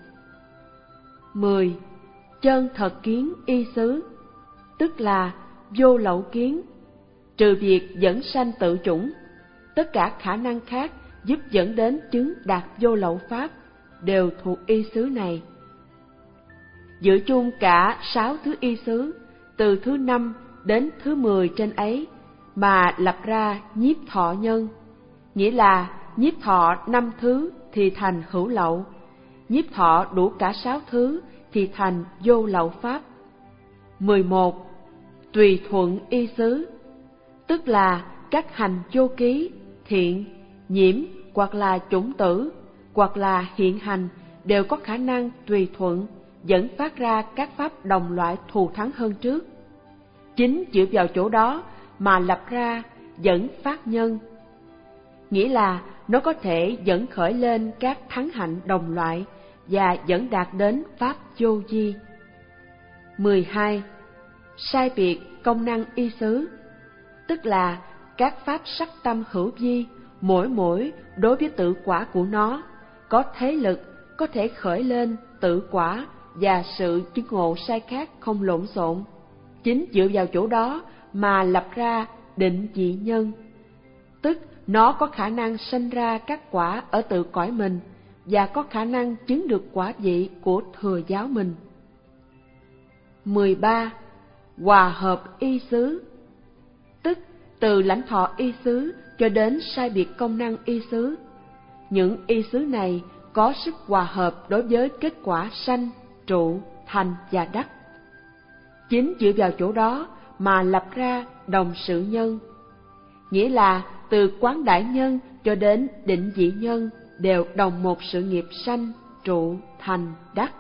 Mười, chân thật kiến y xứ, tức là vô lậu kiến. Trừ việc dẫn sanh tự chủng, tất cả khả năng khác giúp dẫn đến chứng đạt vô lậu pháp đều thuộc y xứ này. Dựa chung cả sáu thứ y xứ, từ thứ năm đến thứ mười trên ấy, mà lập ra nhiếp thọ nhân, nghĩa là nhiếp thọ năm thứ thì thành hữu lậu, nhiếp thọ đủ cả sáu thứ thì thành vô lậu pháp. Mười một, tùy thuận y xứ, tức là các hành vô ký, thiện, nhiễm hoặc là chủng tử hoặc là hiện hành đều có khả năng tùy thuận dẫn phát ra các pháp đồng loại thù thắng hơn trước. Chính dựa vào chỗ đó mà lập ra dẫn phát nhân, nghĩa là nó có thể dẫn khởi lên các thắng hạnh đồng loại và dẫn đạt đến pháp vô vi. mười hai. Sai biệt công năng y xứ, tức là các pháp sắc tâm hữu vi mỗi mỗi đối với tự quả của nó có thế lực có thể khởi lên tự quả và sự chứng ngộ sai khác không lộn xộn. Chính dựa vào chỗ đó mà lập ra định vị nhân, tức nó có khả năng sanh ra các quả ở tự cõi mình và có khả năng chứng được quả vị của thừa giáo mình. mười ba. Hòa hợp y xứ, tức từ lãnh thọ y xứ cho đến sai biệt công năng y xứ. Những y xứ này có sức hòa hợp đối với kết quả sanh, trụ, thành và đắc. Chính dựa vào chỗ đó mà lập ra đồng sự nhân, nghĩa là từ quán đại nhân cho đến định vị nhân đều đồng một sự nghiệp sanh, trụ, thành, đắc.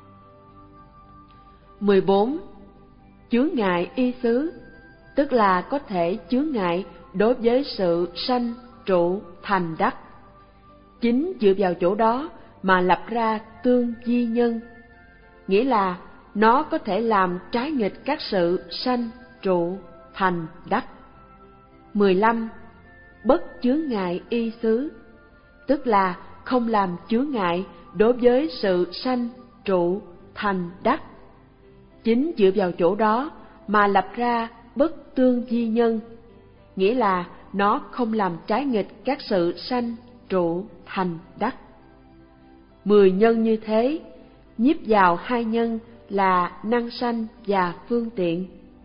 mười bốn. Chướng ngại y xứ, tức là có thể chướng ngại đối với sự sanh, trụ, thành, đắc. Chính dựa vào chỗ đó mà lập ra tương vi nhân, nghĩa là nó có thể làm trái nghịch các sự sanh, trụ, thành, đắc. mười lăm. Bất chướng ngại y xứ, tức là không làm chướng ngại đối với sự sanh, trụ, thành, đắc. Chính dựa vào chỗ đó mà lập ra bất tương vi nhân, nghĩa là nó không làm trái nghịch các sự sanh, trụ, thành, đắc. Mười nhân như thế, nhiếp vào hai nhân là năng sanh và phương tiện.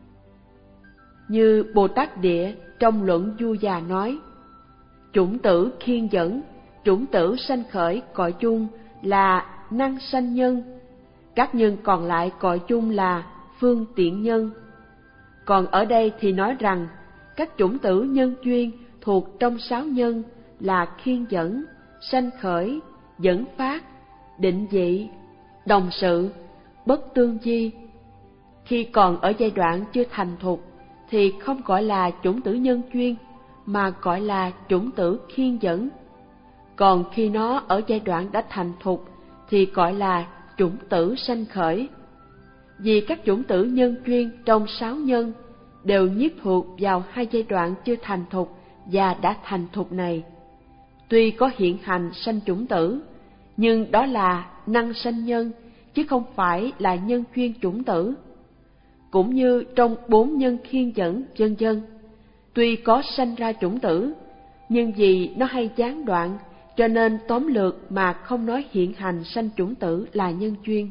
Như Bồ Tát Địa trong luận Du Già nói, chủng tử khiên dẫn, chủng tử sanh khởi cõi chung là năng sanh nhân, các nhân còn lại cõi chung là phương tiện nhân. Còn ở đây thì nói rằng các chủng tử nhân duyên thuộc trong sáu nhân là khiên dẫn, sanh khởi, dẫn phát, định vị, đồng sự, bất tương vi. Khi còn ở giai đoạn chưa thành thục thì không gọi là chủng tử nhân duyên mà gọi là chủng tử khiên dẫn. Còn khi nó ở giai đoạn đã thành thục thì gọi là chủng tử sanh khởi. Vì các chủng tử nhân duyên trong sáu nhân đều nhiếp thuộc vào hai giai đoạn chưa thành thục và đã thành thục này. Tuy có hiện hành sanh chủng tử, nhưng đó là năng sanh nhân, chứ không phải là nhân duyên chủng tử. Cũng như trong bốn nhân khiên dẫn vân vân, tuy có sanh ra chủng tử, nhưng vì nó hay gián đoạn, cho nên tóm lược mà không nói hiện hành sanh chủng tử là nhân duyên.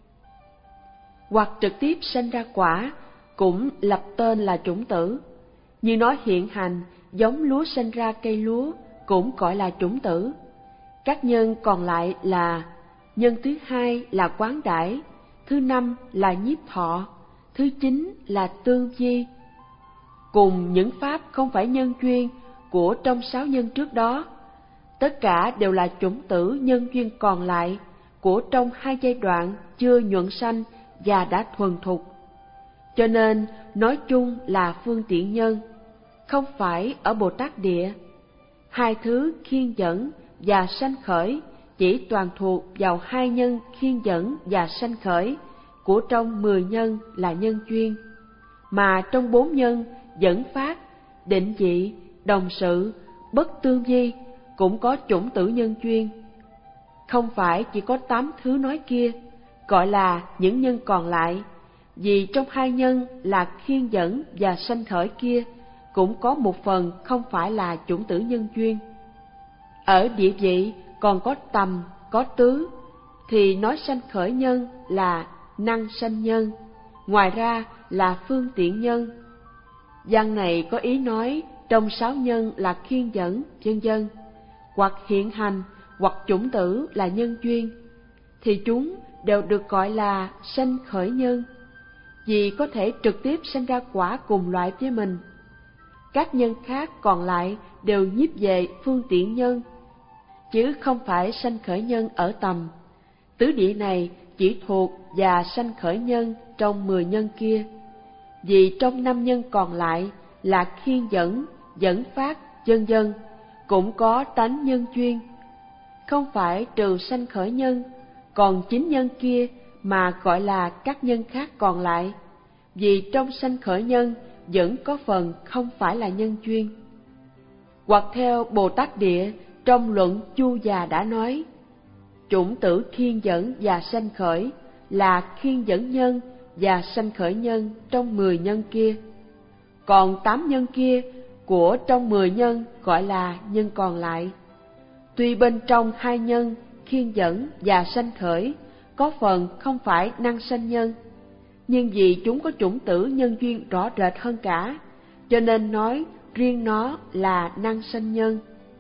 Hoặc trực tiếp sanh ra quả, cũng lập tên là chủng tử. Như nói hiện hành, giống lúa sanh ra cây lúa, cũng gọi là chủng tử. Các nhân còn lại là: nhân thứ hai là quán đãi, thứ năm là nhiếp thọ, thứ chín là tương vi. Cùng những pháp không phải nhân duyên của trong sáu nhân trước đó, tất cả đều là chủng tử nhân duyên còn lại của trong hai giai đoạn chưa nhuận sanh và đã thuần thục. Cho nên nói chung là phương tiện nhân, không phải ở Bồ Tát Địa. Hai thứ khiên dẫn và sanh khởi chỉ toàn thuộc vào hai nhân khiên dẫn và sanh khởi của trong mười nhân là nhân duyên, mà trong bốn nhân dẫn phát, định vị, đồng sự, bất tương vi cũng có chủng tử nhân duyên. Không phải chỉ có tám thứ nói kia, gọi là những nhân còn lại, vì trong hai nhân là khiên dẫn và sanh khởi kia cũng có một phần không phải là chủng tử nhân duyên. Ở địa vị còn có tầm, có tứ, thì nói sanh khởi nhân là năng sanh nhân, ngoài ra là phương tiện nhân. Văn này có ý nói trong sáu nhân là khiên dẫn, vân vân, hoặc hiện hành, hoặc chủng tử là nhân duyên, thì chúng đều được gọi là sanh khởi nhân. vì có thể trực tiếp sanh ra quả cùng loại với mình. Các nhân khác còn lại đều nhiếp về phương tiện nhân, chứ không phải sanh khởi nhân ở tầm. Tứ địa này chỉ thuộc và sanh khởi nhân trong mười nhân kia, vì trong năm nhân còn lại là khiên dẫn, dẫn phát, vân vân cũng có tánh nhân chuyên, không phải trừ sanh khởi nhân, còn chính nhân kia mà gọi là các nhân khác còn lại, vì trong sanh khởi nhân vẫn có phần không phải là nhân chuyên. Hoặc theo Bồ Tát Địa trong luận Chu Già đã nói, chủng tử khiên dẫn và sanh khởi là khiên dẫn nhân và sanh khởi nhân trong mười nhân kia, còn tám nhân kia của trong mười nhân gọi là nhân còn lại. Tuy bên trong hai nhân khiên dẫn và sanh khởi có phần không phải năng sanh nhân, nhưng vì chúng có chủng tử nhân duyên rõ rệt hơn cả, cho nên nói riêng nó là năng sanh nhân.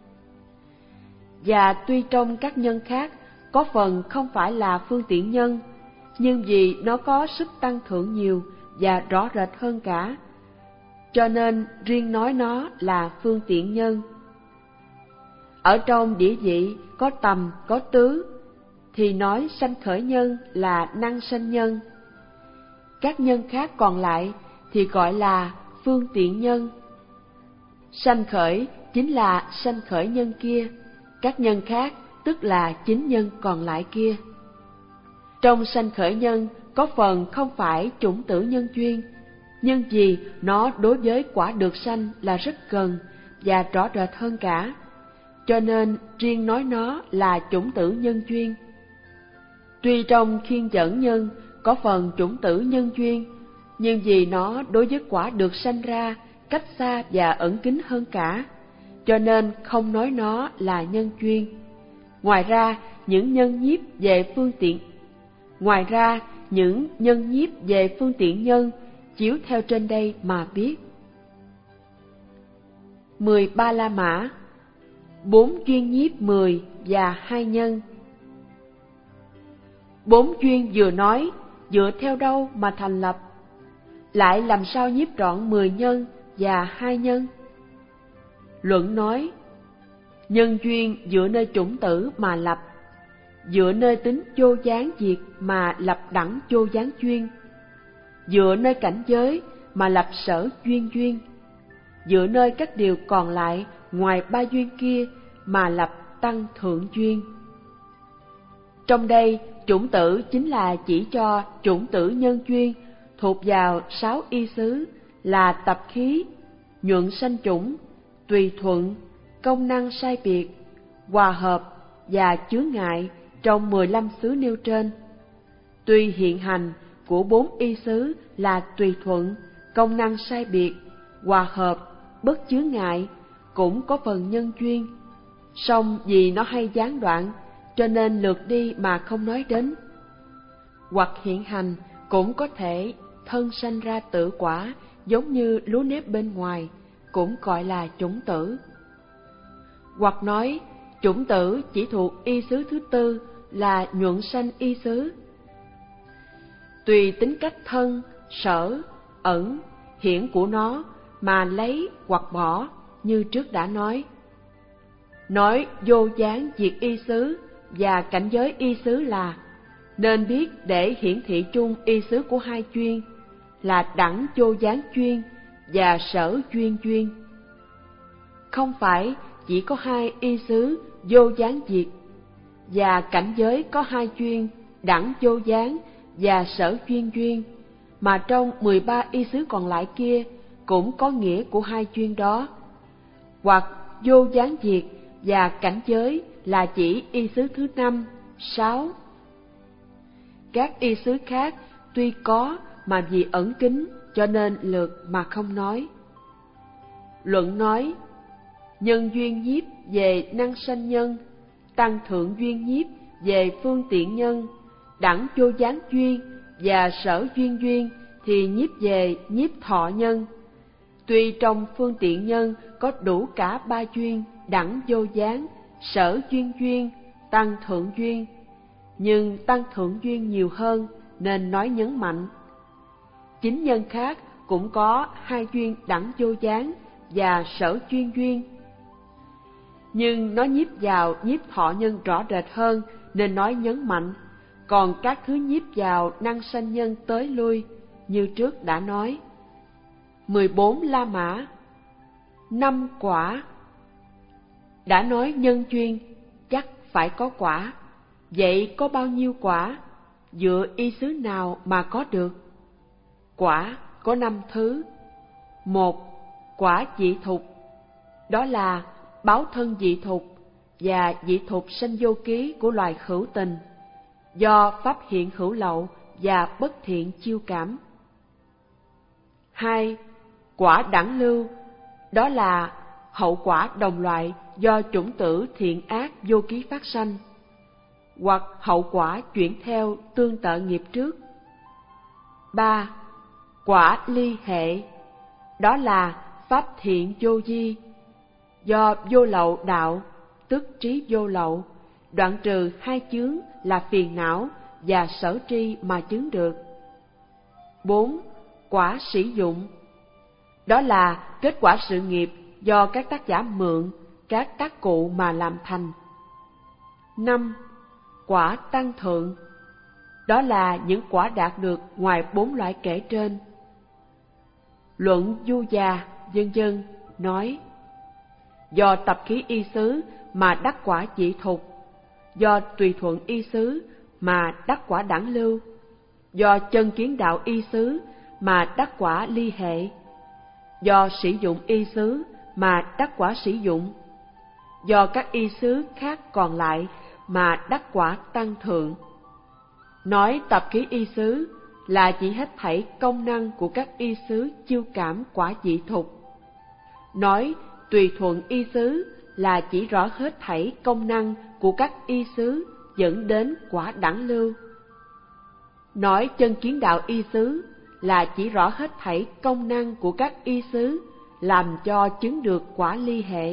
Và tuy trong các nhân khác có phần không phải là phương tiện nhân, nhưng vì nó có sức tăng thượng nhiều và rõ rệt hơn cả, cho nên riêng nói nó là phương tiện nhân. Ở trong địa vị có tầm, có tứ, thì nói sanh khởi nhân là năng sanh nhân. Các nhân khác còn lại thì gọi là phương tiện nhân. Sanh khởi chính là sanh khởi nhân kia, các nhân khác tức là chính nhân còn lại kia. Trong sanh khởi nhân có phần không phải chủng tử nhân chuyên, nhưng vì nó đối với quả được sanh là rất gần và rõ rệt hơn cả, cho nên riêng nói nó là chủng tử nhân chuyên. Tuy trong khiên dẫn nhân có phần chủng tử nhân chuyên, nhưng vì nó đối với quả được sanh ra cách xa và ẩn kín hơn cả, cho nên không nói nó là nhân chuyên. Ngoài ra, những nhân nhiếp về phương tiện Ngoài ra, những nhân nhiếp về phương tiện nhân chiếu theo trên đây mà biết. Mười ba la mã, bốn duyên nhiếp mười và hai nhân. Bốn duyên vừa nói dựa theo đâu mà thành lập, lại làm sao nhiếp trọn mười nhân và hai nhân? Luận nói, nhân duyên dựa nơi chủng tử mà lập, dựa nơi tính vô gián diệt mà lập đẳng vô gián duyên, dựa nơi cảnh giới mà lập sở duyên duyên, dựa nơi các điều còn lại ngoài ba duyên kia mà lập tăng thượng duyên. Trong đây, chủng tử chính là chỉ cho chủng tử nhân duyên thuộc vào sáu y xứ là tập khí, nhuận sanh chủng, tùy thuận, công năng sai biệt, hòa hợp và chướng ngại trong mười lăm xứ nêu trên. Tuy hiện hành của bốn y xứ là tùy thuận, công năng sai biệt, hòa hợp, bất chướng ngại cũng có phần nhân duyên, song vì nó hay gián đoạn cho nên lược đi mà không nói đến. Hoặc hiện hành cũng có thể thân sanh ra tự quả giống như lúa nếp bên ngoài, cũng gọi là chủng tử. Hoặc nói chủng tử chỉ thuộc y xứ thứ tư là nhuận sanh y xứ. Tùy tính cách thân, sở, ẩn, hiển của nó mà lấy hoặc bỏ, như trước đã nói. Nói vô gián diệt y xứ và cảnh giới y xứ là nên biết để hiển thị chung y xứ của hai chuyên là đẳng vô gián chuyên và sở duyên chuyên. Không phải chỉ có hai y xứ vô gián diệt và cảnh giới có hai chuyên đẳng vô gián và sở duyên duyên, mà trong mười ba y xứ còn lại kia cũng có nghĩa của hai chuyên đó. Hoặc vô gián diệt và cảnh giới là chỉ y xứ thứ năm, sáu. Các y xứ khác tuy có mà vì ẩn kín cho nên lược mà không nói. Luận nói, nhân duyên nhiếp về năng sanh nhân, tăng thượng duyên nhiếp về phương tiện nhân, đẳng vô gián duyên và sở duyên duyên thì nhiếp về nhiếp thọ nhân. Tuy trong phương tiện nhân có đủ cả ba duyên đẳng vô gián, sở duyên duyên, tăng thượng duyên, nhưng tăng thượng duyên nhiều hơn nên nói nhấn mạnh. Chính nhân khác cũng có hai duyên đẳng vô gián và sở chuyên duyên. Nhưng nó nhiếp vào nhiếp thọ nhân rõ rệt hơn nên nói nhấn mạnh, còn các thứ nhiếp vào năng sanh nhân tới lui như trước đã nói. mười bốn la mã, năm quả. Đã nói nhân duyên, chắc phải có quả. Vậy có bao nhiêu quả? Dựa y xứ nào mà có được? Quả có năm thứ. Một, quả dị thục, đó là báo thân dị thục và dị thục sanh vô ký của loài hữu tình, do pháp hiện hữu lậu và bất thiện chiêu cảm. Hai, quả đẳng lưu, đó là hậu quả đồng loại do chủng tử thiện ác vô ký phát sanh, hoặc hậu quả chuyển theo tương tự nghiệp trước. Ba, quả ly hệ, đó là pháp thiện vô vi, do vô lậu đạo, tức trí vô lậu, đoạn trừ hai chướng là phiền não và sở tri mà chứng được. Bốn, quả sử dụng, đó là kết quả sự nghiệp do các tác giả mượn các tác cụ mà làm thành. Năm, quả tăng thượng, đó là những quả đạt được ngoài bốn loại kể trên. Luận Du Già vân vân nói, do tập khí y xứ mà đắc quả dị thục, do tùy thuận y xứ mà đắc quả đẳng lưu, do chân kiến đạo y xứ mà đắc quả ly hệ, do sử dụng y xứ mà đắc quả sử dụng, do các y xứ khác còn lại mà đắc quả tăng thượng. Nói tập khí y xứ là chỉ hết thảy công năng của các y xứ chiêu cảm quả dị thục. Nói tùy thuận y xứ là chỉ rõ hết thảy công năng của các y xứ dẫn đến quả đẳng lưu. Nói chân kiến đạo y xứ là chỉ rõ hết thảy công năng của các y xứ làm cho chứng được quả ly hệ.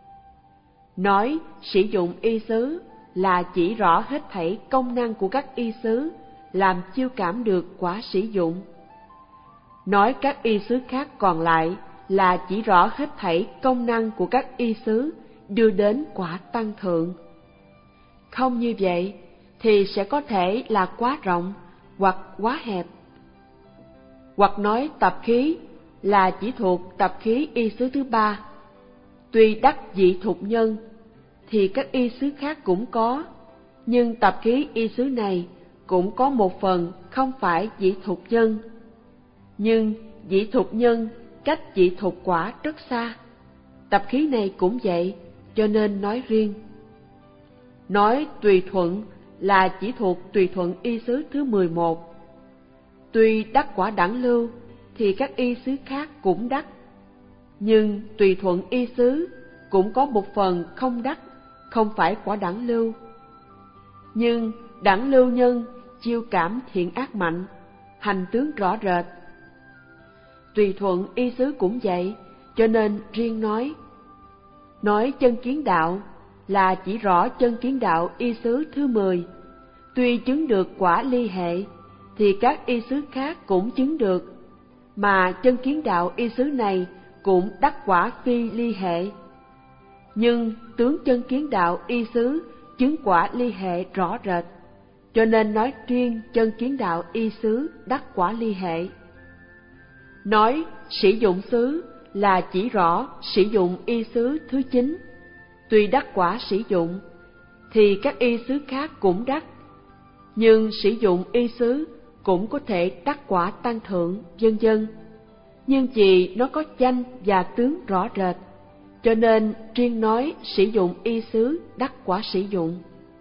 Nói sử dụng y xứ là chỉ rõ hết thảy công năng của các y xứ làm chiêu cảm được quả sử dụng. Nói các y xứ khác còn lại là chỉ rõ hết thảy công năng của các y xứ đưa đến quả tăng thượng. Không như vậy thì sẽ có thể là quá rộng hoặc quá hẹp. Hoặc nói tập khí là chỉ thuộc tập khí y xứ thứ ba. Tuy đắc dị thục nhân thì các y xứ khác cũng có, nhưng tập khí y xứ này cũng có một phần không phải dị thục nhân. Nhưng dị thục nhân cách dị thục quả rất xa. Tập khí này cũng vậy, cho nên nói riêng. Nói tùy thuận là chỉ thuộc tùy thuận y xứ thứ mười một. Tuy đắc quả đẳng lưu thì các y xứ khác cũng đắc, nhưng tùy thuận y xứ cũng có một phần không đắc, không phải quả đẳng lưu. Nhưng đẳng lưu nhân chiêu cảm thiện ác mạnh, hành tướng rõ rệt. Tùy thuận y xứ cũng vậy, cho nên riêng nói. Nói chân kiến đạo là chỉ rõ chân kiến đạo y xứ thứ mười. Tuy chứng được quả ly hệ thì các y xứ khác cũng chứng được, mà chân kiến đạo y xứ này cũng đắc quả phi ly hệ. Nhưng tướng chân kiến đạo y xứ chứng quả ly hệ rõ rệt, cho nên nói riêng chân kiến đạo y xứ đắc quả ly hệ. Nói sử dụng xứ là chỉ rõ sử dụng y xứ thứ chín. Tuy đắc quả sử dụng thì các y xứ khác cũng đắc, nhưng sử dụng y xứ cũng có thể đắc quả tăng thượng, vân vân. Nhưng vì nó có danh và tướng rõ rệt, cho nên riêng nói sử dụng y xứ đắc quả sử dụng.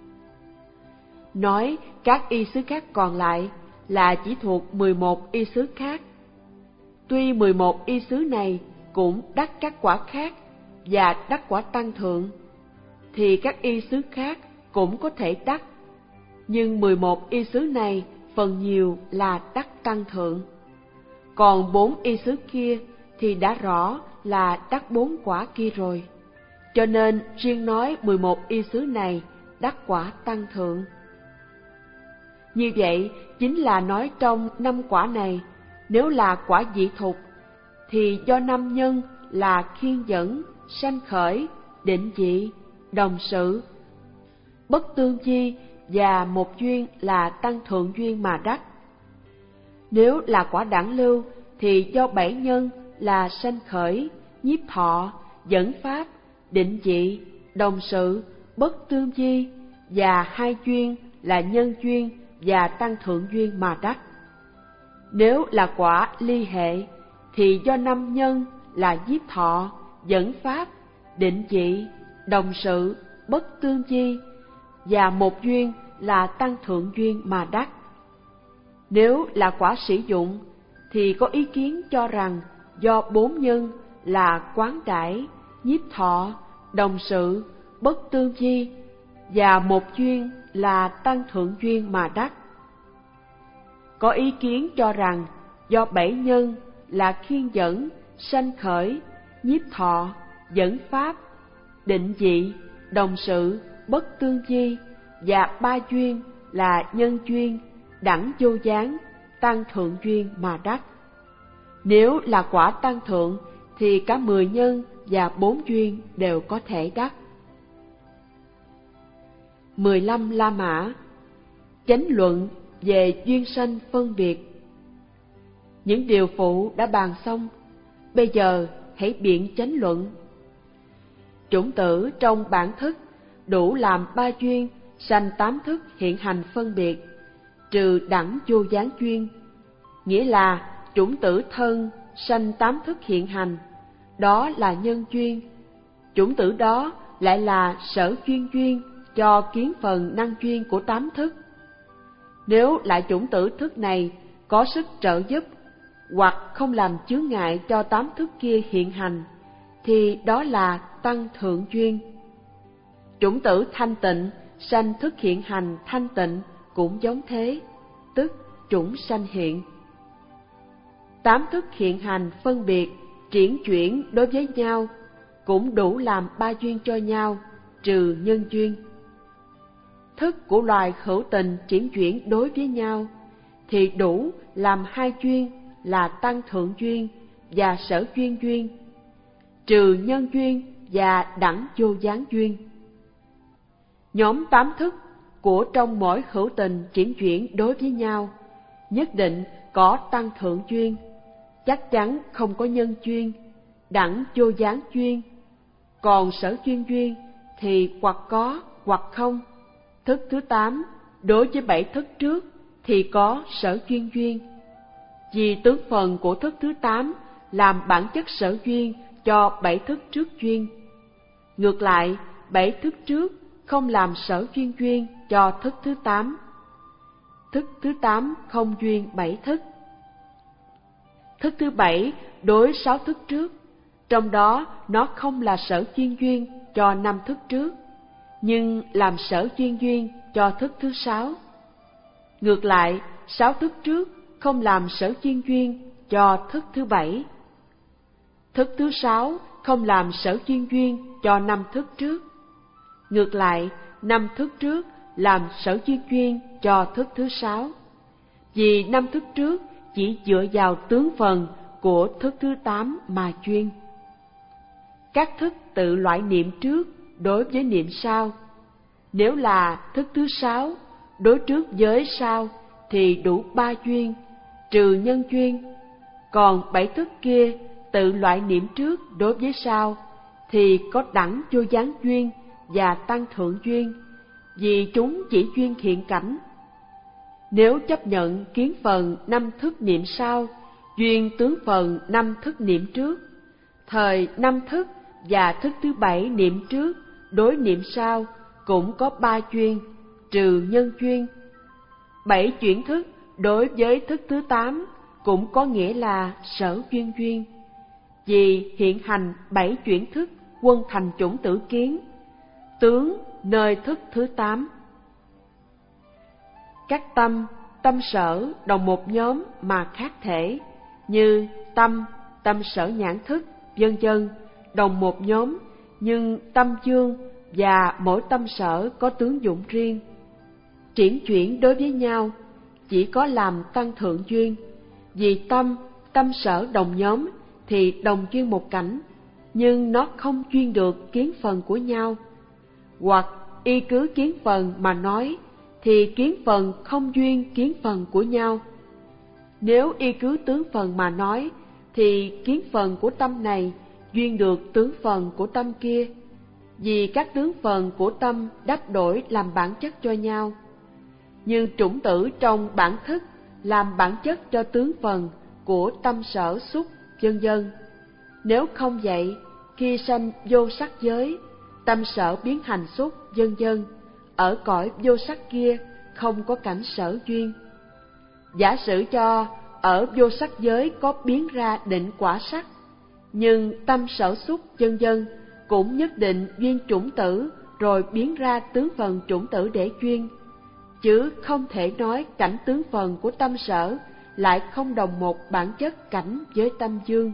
Nói các y xứ khác còn lại là chỉ thuộc mười một y xứ khác. Tuy mười một y xứ này cũng đắc các quả khác và đắc quả tăng thượng, thì các y xứ khác cũng có thể đắc, nhưng mười một y xứ này phần nhiều là đắc tăng thượng. Còn bốn y xứ kia thì đã rõ là đắc bốn quả kia rồi, cho nên riêng nói mười một y xứ này đắc quả tăng thượng. Như vậy chính là nói trong năm quả này, Nếu là quả dị thục, thì do năm nhân là khiên dẫn, sanh khởi, định dị, đồng sự, bất tương chi và một duyên là tăng thượng duyên mà đắc. Nếu là quả đẳng lưu, thì do bảy nhân là sanh khởi, nhiếp thọ, dẫn pháp, định dị, đồng sự, bất tương chi và hai duyên là nhân duyên và tăng thượng duyên mà đắc. Nếu là quả ly hệ, thì do năm nhân là nhiếp thọ, dẫn pháp, định dị, đồng sự, bất tương chi và một duyên là tăng thượng duyên mà đắc. Nếu là quả sĩ dụng, thì có ý kiến cho rằng do bốn nhân là quán đãi, nhiếp thọ, đồng sự, bất tương chi và một duyên là tăng thượng duyên mà đắc. Có ý kiến cho rằng do bảy nhân là khiên dẫn, sanh khởi, nhiếp thọ, dẫn pháp, định dị, đồng sự, bất tương chi và ba duyên là nhân duyên, đẳng vô gián, tăng thượng duyên mà đắc. Nếu là quả tăng thượng, thì cả mười nhân và bốn duyên đều có thể đắc. Mười lăm La Mã. Chánh luận về duyên sanh phân biệt. Những điều phụ đã bàn xong, bây giờ hãy biện chánh luận. Chủng tử trong bản thức đủ làm ba duyên sanh tám thức hiện hành phân biệt, trừ đẳng vô gián duyên, nghĩa là chủng tử thân sanh tám thức hiện hành, đó là nhân duyên. Chủng tử đó lại là sở duyên duyên cho kiến phần năng duyên của tám thức. Nếu lại chủng tử thức này có sức trợ giúp hoặc không làm chướng ngại cho tám thức kia hiện hành, thì đó là tăng thượng duyên. Chủng tử thanh tịnh sanh thức hiện hành thanh tịnh cũng giống thế, tức chủng sanh hiện. Tám thức hiện hành phân biệt triển chuyển đối với nhau cũng đủ làm ba duyên cho nhau, trừ nhân duyên. Thức của loài hữu tình triển chuyển đối với nhau thì đủ làm hai duyên là tăng thượng duyên và sở duyên duyên, trừ nhân duyên và đẳng vô gián duyên. Nhóm tám thức của trong mỗi hữu tình triển chuyển đối với nhau nhất định có tăng thượng duyên, chắc chắn không có nhân duyên, đẳng vô gián duyên. Còn sở duyên duyên thì hoặc có hoặc không. Thức thứ tám đối với bảy thức trước thì có sở duyên duyên, vì tướng phần của thức thứ tám làm bản chất sở duyên cho bảy thức trước duyên. Ngược lại, bảy thức trước không làm sở duyên duyên cho thức thứ tám. Thức thứ tám không duyên bảy thức. Thức thứ bảy đối sáu thức trước, trong đó nó không là sở duyên duyên cho năm thức trước, nhưng làm sở duyên duyên cho thức thứ sáu. Ngược lại, sáu thức trước không làm sở duyên duyên cho thức thứ bảy. Thức thứ sáu không làm sở duyên duyên cho năm thức trước. Ngược lại, năm thức trước làm sở duyên duyên cho thức thứ sáu. Vì năm thức trước chỉ dựa vào tướng phần của thức thứ tám mà chuyên. Các thức tự loại niệm trước đối với niệm sau. Nếu là thức thứ sáu đối trước với sau thì đủ ba duyên, trừ nhân duyên. Còn bảy thức kia tự loại niệm trước đối với sau thì có đẳng vô gián duyên và tăng thượng duyên, vì chúng chỉ duyên hiện cảnh. Nếu chấp nhận kiến phần năm thức niệm sau, duyên tướng phần năm thức niệm trước, thời năm thức và thức thứ bảy niệm trước đối niệm sau cũng có ba duyên, trừ nhân duyên. Bảy chuyển thức đối với thức thứ tám cũng có nghĩa là sở duyên duyên, vì hiện hành bảy chuyển thức quân thành chủng tử kiến, tướng nơi thức thứ tám. Các tâm, tâm sở đồng một nhóm mà khác thể, như tâm, tâm sở nhãn thức, vân vân, đồng một nhóm, nhưng tâm chương và mỗi tâm sở có tướng dụng riêng. Triển chuyển đối với nhau chỉ có làm tăng thượng duyên, Vì tâm, tâm sở đồng nhóm thì đồng chuyên một cảnh, nhưng nó không chuyên được kiến phần của nhau. Hoặc y cứ kiến phần mà nói thì kiến phần không duyên kiến phần của nhau. Nếu y cứ tướng phần mà nói thì kiến phần của tâm này duyên được tướng phần của tâm kia, vì các tướng phần của tâm đắp đổi làm bản chất cho nhau. Nhưng chủng tử trong bản thức làm bản chất cho tướng phần của tâm sở xúc, vân vân. Nếu không vậy, khi sanh vô sắc giới, tâm sở biến hành xúc, vân vân, ở cõi vô sắc kia không có cảnh sở duyên. Giả sử cho ở vô sắc giới có biến ra định quả sắc, nhưng tâm sở xúc, vân vân cũng nhất định duyên chủng tử rồi biến ra tướng phần chủng tử để duyên, chứ không thể nói cảnh tướng phần của tâm sở lại không đồng một bản chất cảnh với tâm dương.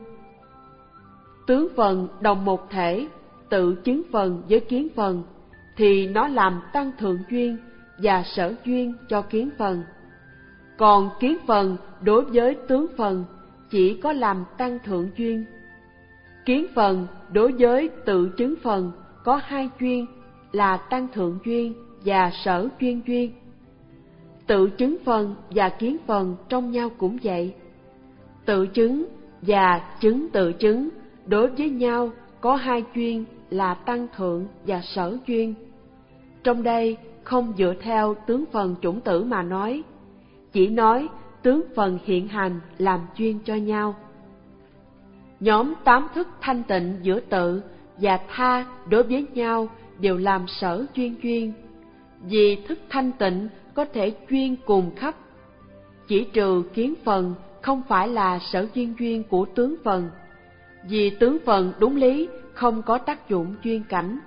Tướng phần đồng một thể, tự chứng phần với kiến phần, thì nó làm tăng thượng duyên và sở duyên cho kiến phần. Còn kiến phần đối với tướng phần chỉ có làm tăng thượng duyên. Kiến phần đối với tự chứng phần có hai duyên là tăng thượng duyên và sở duyên duyên. Tự chứng phần và kiến phần trong nhau cũng vậy. Tự chứng và chứng tự chứng đối với nhau có hai duyên là tăng thượng và sở duyên. Trong đây không dựa theo tướng phần chủng tử mà nói, chỉ nói tướng phần hiện hành làm duyên cho nhau. Nhóm tám thức thanh tịnh giữa tự và tha đối với nhau đều làm sở duyên duyên, vì thức thanh tịnh có thể duyên cùng khắp. Chỉ trừ kiến phần không phải là sở duyên duyên của tướng phần, vì tướng phần đúng lý không có tác dụng duyên cảnh.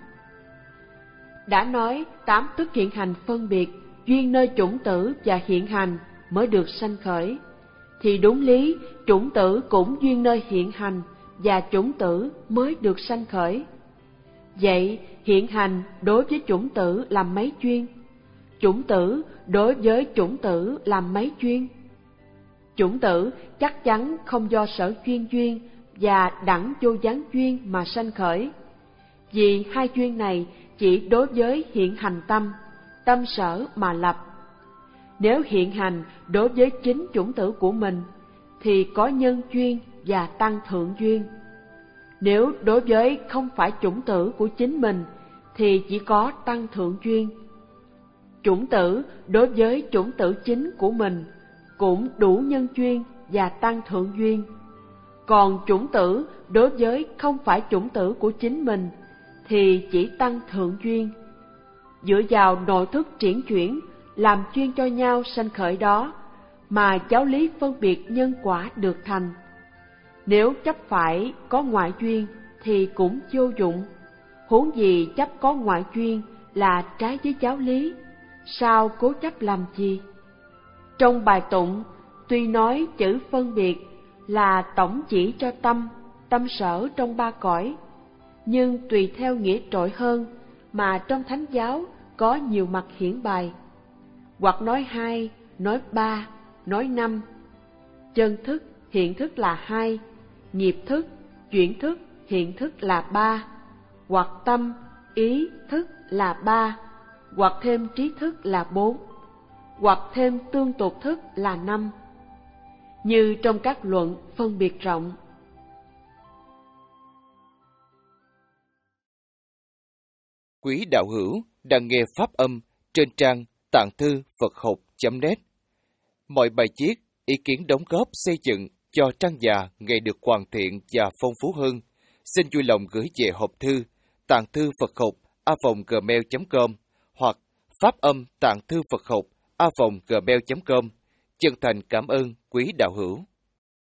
Đã nói tám thức hiện hành phân biệt duyên nơi chủng tử và hiện hành mới được sanh khởi, thì đúng lý chủng tử cũng duyên nơi hiện hành và chủng tử mới được sanh khởi. Vậy hiện hành đối với chủng tử làm mấy duyên? Chủng tử đối với chủng tử làm mấy duyên? Chủng tử chắc chắn không do sở duyên duyên và đẳng vô gián duyên mà sanh khởi, vì hai duyên này chỉ đối với hiện hành tâm, tâm sở mà lập. Nếu hiện hành đối với chính chủng tử của mình thì có nhân duyên và tăng thượng duyên. Nếu đối với không phải chủng tử của chính mình thì chỉ có tăng thượng duyên. Chủng tử đối với chủng tử chính của mình cũng đủ nhân duyên và tăng thượng duyên. Còn chủng tử đối với không phải chủng tử của chính mình thì chỉ tăng thượng duyên. Dựa vào nội thức triển chuyển làm duyên cho nhau sanh khởi đó mà giáo lý phân biệt nhân quả được thành. Nếu chấp phải có ngoại duyên thì cũng vô dụng, huống gì chấp có ngoại duyên là trái với giáo lý, sao cố chấp làm gì? Trong bài tụng, tuy nói chữ phân biệt là tổng chỉ cho tâm, tâm sở trong ba cõi, nhưng tùy theo nghĩa trội hơn mà trong thánh giáo có nhiều mặt hiển bày, hoặc nói hai, nói ba, nói năm. Chân thức, hiện thức là hai, nghiệp thức, chuyển thức, hiện thức là ba, hoặc tâm, ý, thức là ba, hoặc thêm trí thức là bốn, hoặc thêm tương tục thức là năm. Như trong các luận phân biệt rộng. Quý đạo hữu đang nghe pháp âm trên trang tạng thư Phật học chấm net. Mọi bài viết, ý kiến đóng góp xây dựng cho trang già ngày được hoàn thiện và phong phú hơn, xin vui lòng gửi về hộp thư tạng thư Phật học a vòng gmail chấm com hoặc pháp âm tạng thư Phật học a vòng gmail chấm com. Chân thành cảm ơn quý đạo hữu.